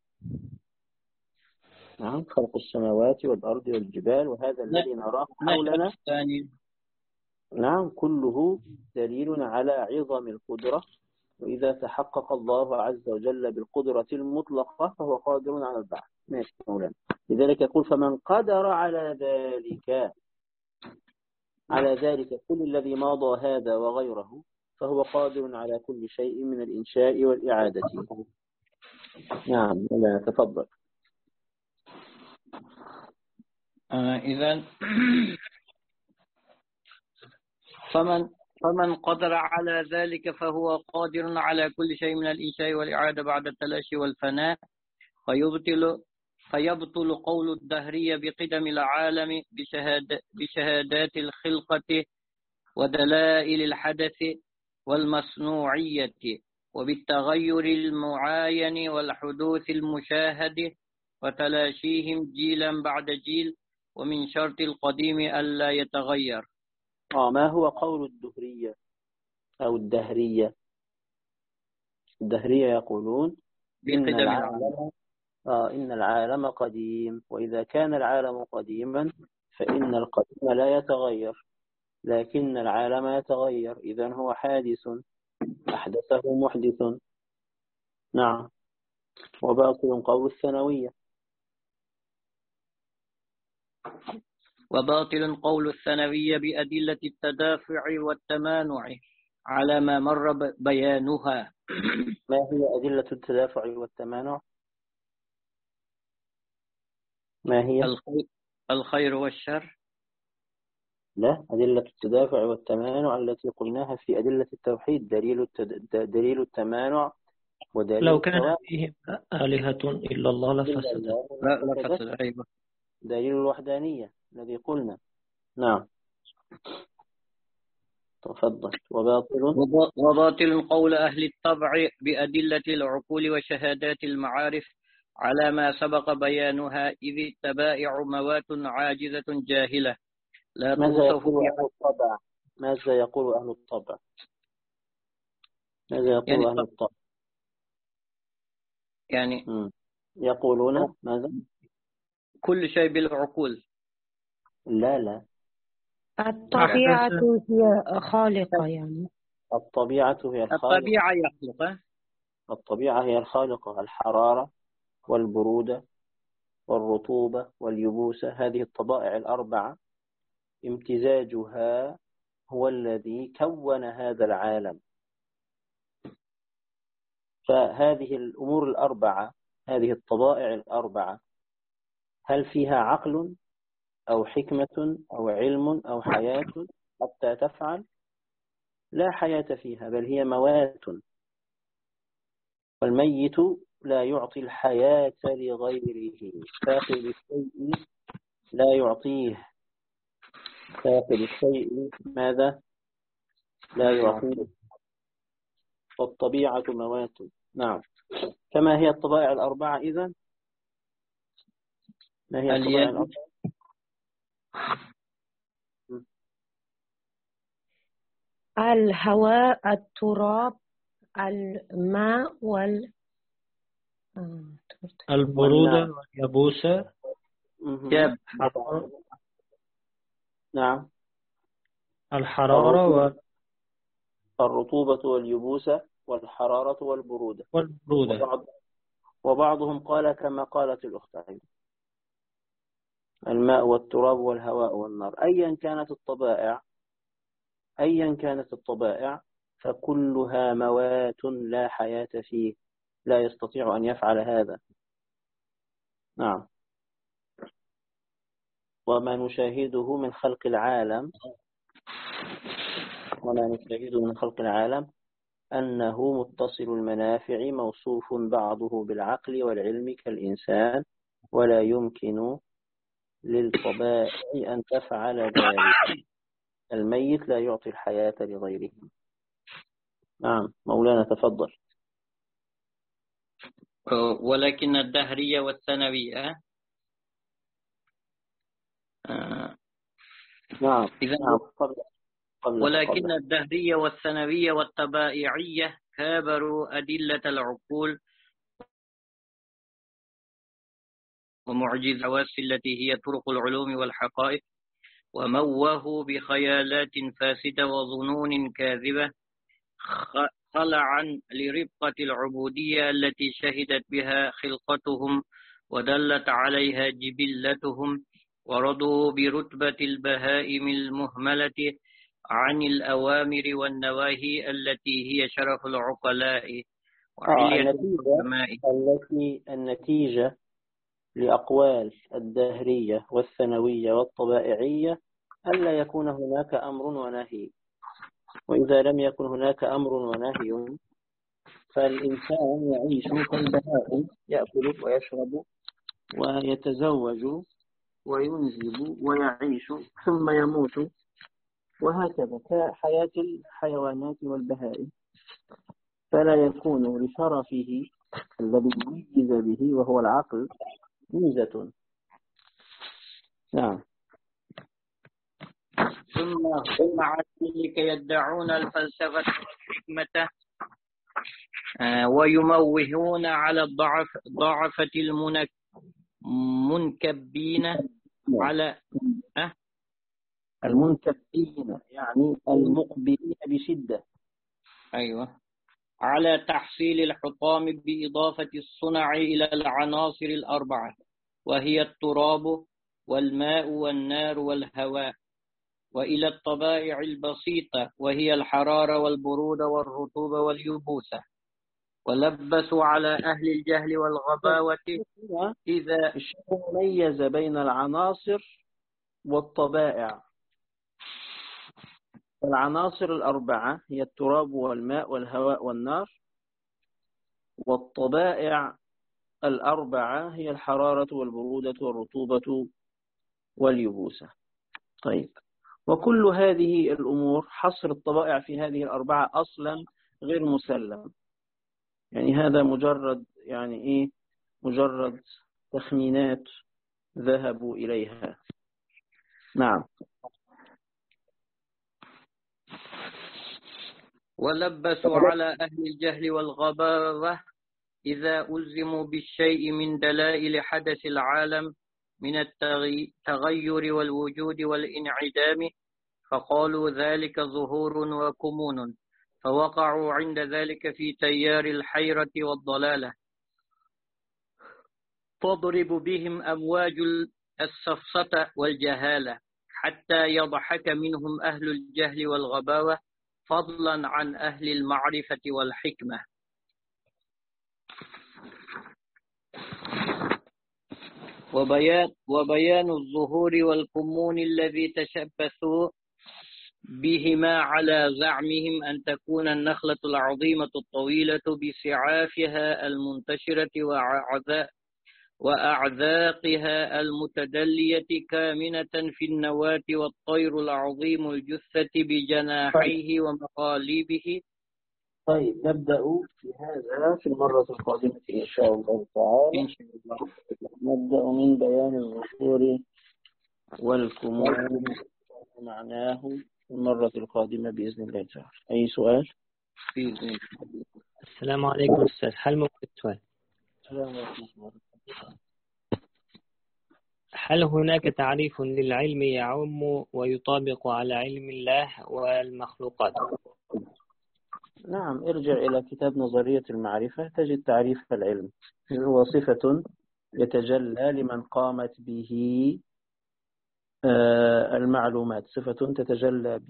Speaker 1: نعم، خلق السماوات والأرض والجبال وهذا الذي نراه حولنا. نعم، كله دليل على عظم القدرة وإذا تحقق الله عز وجل بالقدرة المطلقة فهو قادر على البعث. ماشي مولانا. لذلك يقول فمن قدر على ذلك كل الذي ماضى هذا وغيره فهو قادر على كل شيء من الإنشاء والإعادة. نعم مولانا تفضل.
Speaker 2: إذن فمن قدر على ذلك فهو قادر على كل شيء من الإنشاء والإعادة بعد التلاشي والفناء. فيبطل قول الدهرية بقدم العالم بشهادات الخلقة ودلائل الحدث والمصنوعية وبالتغير المعاين والحدوث المشاهد وتلاشيهم جيلا بعد جيل، ومن شرط القديم ألا يتغير.
Speaker 1: ما هو قول الدهرية أو الدهرية؟ الدهرية يقولون إن العالم قديم، وإذا كان العالم قديما فإن القديم لا يتغير، لكن العالم يتغير، إذن هو حادث أحدثه محدث. نعم. وباطل قول الثانوية.
Speaker 2: وباطل قول الثانوية بأدلة التدافع والتمانع على ما مر بيانها.
Speaker 1: ما هي أدلة التدافع والتمانع؟ ما هي؟
Speaker 2: الخير والشر.
Speaker 1: لا، أدلة التدافع والتمانع التي قلناها في أدلة التوحيد دليل التمانع ودليل
Speaker 3: لو كان فيهم آلهة إلا الله لفسدت.
Speaker 2: أيوة.
Speaker 1: دليل الوحدانية الذي قلنا. نعم تفضل.
Speaker 2: وباطل قول أهل الطبع بأدلة العقول وشهادات المعارف على ما سبق بيانها، إذ التبائع موات عاجزة جاهلة لا توصف
Speaker 1: بها. ماذا يقول أهل الطبع؟
Speaker 2: يعني
Speaker 1: يقولون ماذا؟
Speaker 2: كل شيء بالعقول.
Speaker 1: لا
Speaker 4: الطبيعة هي خالقة، يعني
Speaker 1: الطبيعة هي الخالقة. الطبيعة هي الخالقة. الحرارة والبرودة والرطوبة واليبوسة، هذه الطبائع الأربعة امتزاجها هو الذي كون هذا العالم. فهذه الأمور الأربعة، هذه الطبائع الأربعة، هل فيها عقل أو حكمة أو علم أو حياة حتى تفعل؟ لا حياة فيها، بل هي موات. والميت لا يعطي الحياة لغيره، فاقد الشيء لا يعطيه، فاقد الشيء ماذا؟ لا يعطيه. والطبيعة موات. نعم. كما هي الطبائع الأربعة إذن؟ ما هي الطبائع الأربعة؟
Speaker 4: الهواء، التراب، الماء
Speaker 3: البرودة واليبوسة.
Speaker 1: نعم.
Speaker 3: الحرارة
Speaker 1: الرطوبة واليبوسة والحرارة والبرودة. وبعضهم قال كما قالت الأختين، الماء والتراب والهواء والنار. أيا كانت الطبائع فكلها موات لا حياة فيه، لا يستطيع أن يفعل هذا. نعم. وما نشاهده من خلق العالم أنه متصل المنافع موصوف بعضه بالعقل والعلم كالإنسان، ولا يمكن للطبائع أن تفعل ذلك. الميت لا يعطي الحياة لغيره. نعم مولانا تفضل.
Speaker 2: ولكن الدهرية والثانوية
Speaker 1: نعم.
Speaker 2: ولكن الدهرية والثانوية والتبائعية كابروا أدلة العقول ومعجز الحواس التي هي طرق العلوم والحقائق، وموهوا بخيالات فاسدة وظنون كاذبة خلعا لربقة العبودية التي شهدت بها خلقتهم ودلت عليها جبلتهم، ورضوا برتبة البهائم المهملة عن الأوامر والنواهي التي هي شرف العقلاء وعلية الحكماء.
Speaker 1: النتيجة لأقوال الدهرية والثانوية والطبائعية ألا يكون هناك أمر ونهي، وإذا لم يكن هناك أمر ونهي فالإنسان يعيش كالبهائم، يأكل ويشرب ويتزوج وينجب ويعيش ثم يموت، وهكذا كحياة الحيوانات والبهائم، فلا يكون لشرفه الذي ميز به وهو العقل ميزة. نعم.
Speaker 2: ثم مع ذلك يدعون الفلسفة والحكمة ويموهون على ضعفة المنكبين على
Speaker 1: المنكبين يعني المقبلين بشدة،
Speaker 2: أيوة، على تحصيل الحطام بإضافة الصنع إلى العناصر الأربعة، وهي التراب والماء والنار والهواء، وإلى الطبائع البسيطة وهي الحرارة والبرودة والرطوبة واليبوسة. ولبسوا على أهل الجهل والغباوة إذا
Speaker 1: ميز بين العناصر والطبائع. العناصر الأربعة هي التراب والماء والهواء والنار، والطبائع الأربعة هي الحرارة والبرودة والرطوبة واليبوسة. طيب، وكل هذه الأمور حصر الطبائع في هذه الأربعة أصلا غير مسلم، يعني هذا مجرد تخمينات ذهبوا إليها. نعم.
Speaker 2: ولبسوا على أهل الجهل والغباوة إذا ألزموا بالشيء من دلائل حدث العالم من التغير والوجود والانعدام، فقالوا ذلك ظهور وكمون، فوقعوا عند ذلك في تيار الحيرة والضلالة، تضرب بهم أمواج السفسطة والجهالة حتى يضحك منهم أهل الجهل والغباوة، فضلا عن أهل المعرفة والحكمة. وبيان الظهور والكمون الذي تشبثوا بهما على زعمهم أن تكون النخلة العظيمة الطويلة بسعافها المنتشرة وأعذاقها المتدلية كامنة في النواة، والطير العظيم الجثة بجناحيه ومقاليبه.
Speaker 1: طيب، نبدأ في هذا في المرة القادمة إن شاء الله تعالى. نبدأ من بيان الظهور والكمون معناه في المرة القادمة بإذن الله تعالى. أي سؤال؟
Speaker 3: السلام عليكم أستاذ، هل ممكن سؤال؟
Speaker 1: السلام عليكم.
Speaker 3: هل هناك تعريف للعلم يعم ويطابق على علم الله والمخلوقات؟
Speaker 1: نعم، ارجع إلى كتاب نظرية المعرفة تجد تعريف العلم، هو صفة يتجلى لمن قامت به المعلومات، صفة تتجلى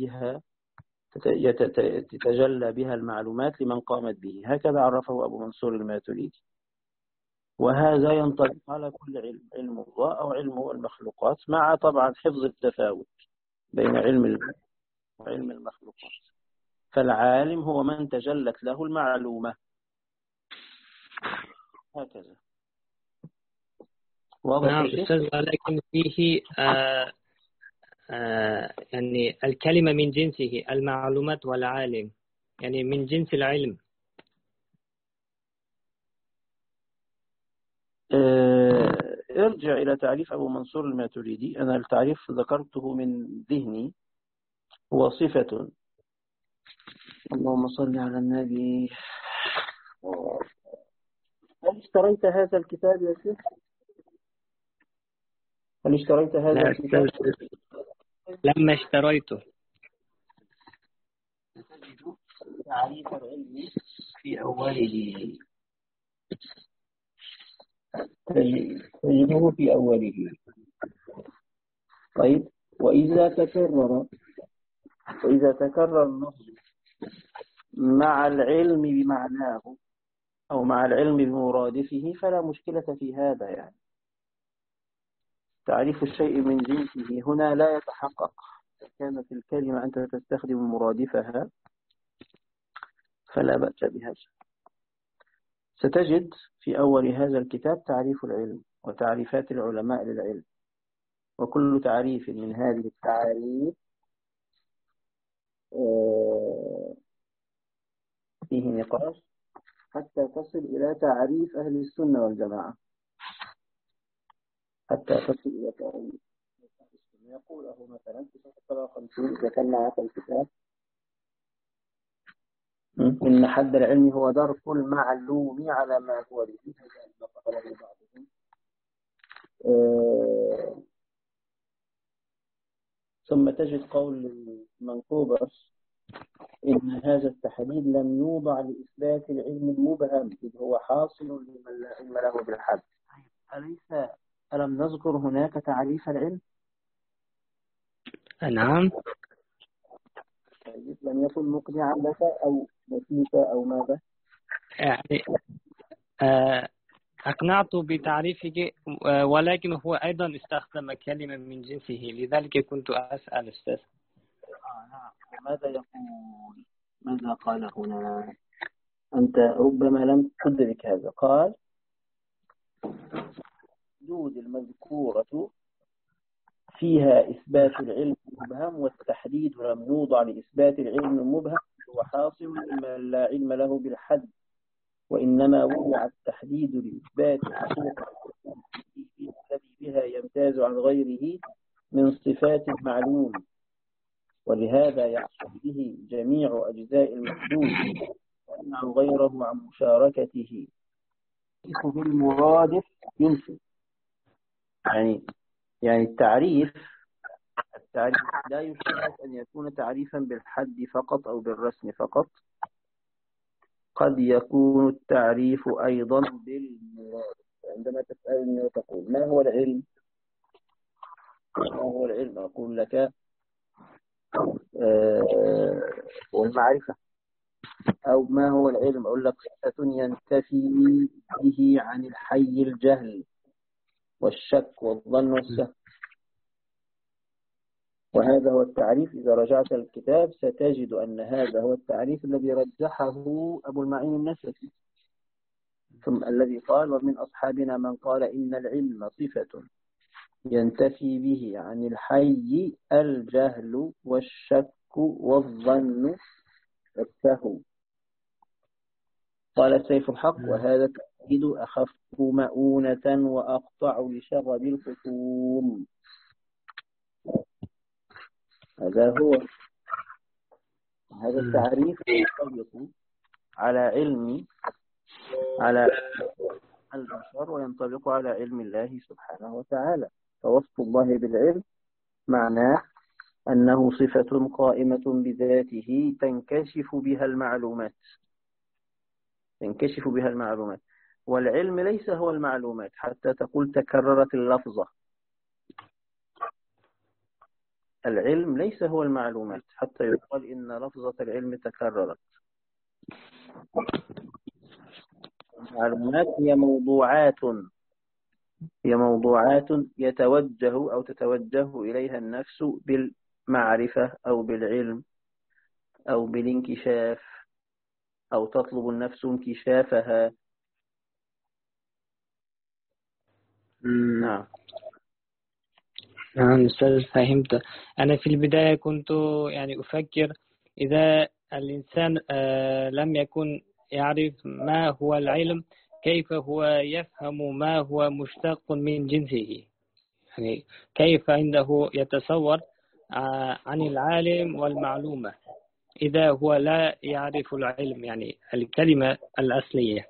Speaker 1: بها المعلومات لمن قامت به، هكذا عرفه أبو منصور الماتريدي. وهذا ينطبق على كل علم، علم الله أو علم المخلوقات، مع طبعا حفظ التفاوت بين علم الله وعلم المخلوقات. فالعالم هو من تجلت له المعلومة، هكذا.
Speaker 3: نعم أستاذ، ولكن فيه يعني الكلمة من جنسه، المعلومات والعالم، يعني من جنس العلم.
Speaker 1: ارجع إلى تعريف أبو منصور الماتريدي، أنا التعريف ذكرته من ذهني، هو صفة. اللهم صل على النبي. هل اشتريت هذا الكتاب يا شيخ؟ هل اشتريت هذا الكتاب؟
Speaker 3: لما اشتريته.
Speaker 1: تعريف العلم أوله، تجده في أوله. طيب، وإذا تكرر النص مع العلم بمعناه أو مع العلم بمرادفه فلا مشكلة في هذا. يعني تعريف الشيء من جنسه هنا لا يتحقق. كانت الكلمة أنت تستخدم مرادفها فلا بأس بهذا. ستجد في أول هذا الكتاب تعريف العلم وتعريفات العلماء للعلم، وكل تعريف من هذه التعاريف فيه نقاش حتى تصل إلى تعريف أهل السنة والجماعة. يقوله مثلا في صفحة 53 إذا كان معك الكتاب: إن حد العلم هو درك المعلوم على ما هو به. ثم تجد قول منكوبرس: إن هذا التحديد لم يوضع لإثبات العلم المبهم، إذ هو حاصل لمن لا علم له بالحد. ألم نذكر هناك تعريف العلم؟
Speaker 3: نعم.
Speaker 1: لم يكن مقنعا لك أو نسيت أو ماذا؟
Speaker 3: يعني أقنعت بتعريفك، ولكن هو أيضا استخدم كلمة من جنسه، لذلك كنت أسأل أستاذ.
Speaker 1: نعم. وماذا يقول؟ ماذا قال هنا؟ أنت ربما لم تدرك هذا. قال: حدود المذكورة فيها إثبات العلم المبهم، والتحديد لم يوضع لإثبات العلم المبهم، هو حاصل لمن لا علم له بالحد، وإنما وضع التحديد لإثبات حقيقة الذي بها يمتاز عن غيره من صفات المعلوم، ولهذا يحصل به جميع أجزاء المحدود ويمنع غيره عن مشاركته. بالمرادف يمكن يعني التعريف لا يشترط أن يكون تعريفا بالحد فقط أو بالرسم فقط، قد يكون التعريف أيضا بالمرادف. عندما تسألني وتقول: ما هو العلم؟ أقول لك والمعرفة. أو ما هو العلم؟ أقول لك: صفة ينتفي به عن الحي الجهل والشك والظن والسهو. وهذا هو التعريف. إذا رجعت الكتاب ستجد أن هذا هو التعريف الذي رجحه أبو المعين النسفي، ثم الذي قال: ومن أصحابنا من قال إن العلم صفة ينتفي به عن الحي الجهل والشك والظن والسهو. قال سيف الحق: وهذا التأكيد أخف مؤونة وأقطع لشغب الخصوم. هذا التعريف ينطبق على علم البشر وينطبق على علم الله سبحانه وتعالى. فوصف الله بالعلم معناه أنه صفة قائمة بذاته تنكشف بها المعلومات. والعلم ليس هو المعلومات حتى تقول تكررت اللفظة. العلم ليس هو المعلومات حتى يقال إن لفظة العلم تكررت. المعلومات هي موضوعات يتوجه أو تتوجه إليها النفس بالمعرفة أو بالعلم أو بالانكشاف، أو تطلب النفس انكشافها. نعم.
Speaker 3: نعم أستاذ، فهمت. أنا في البداية كنت أفكر إذا الإنسان لم يكن يعرف ما هو العلم، كيف هو يفهم ما هو مشتق من جنسه؟ كيف عنده يتصور عن العالم والمعلومة إذا هو لا يعرف العلم، الكلمة الأصلية.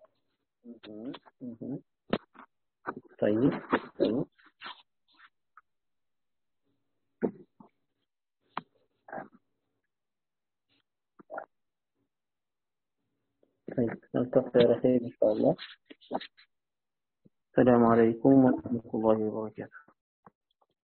Speaker 1: طيب. طيب نلتقي على خير إن شاء الله. السلام عليكم ورحمة الله وبركاته.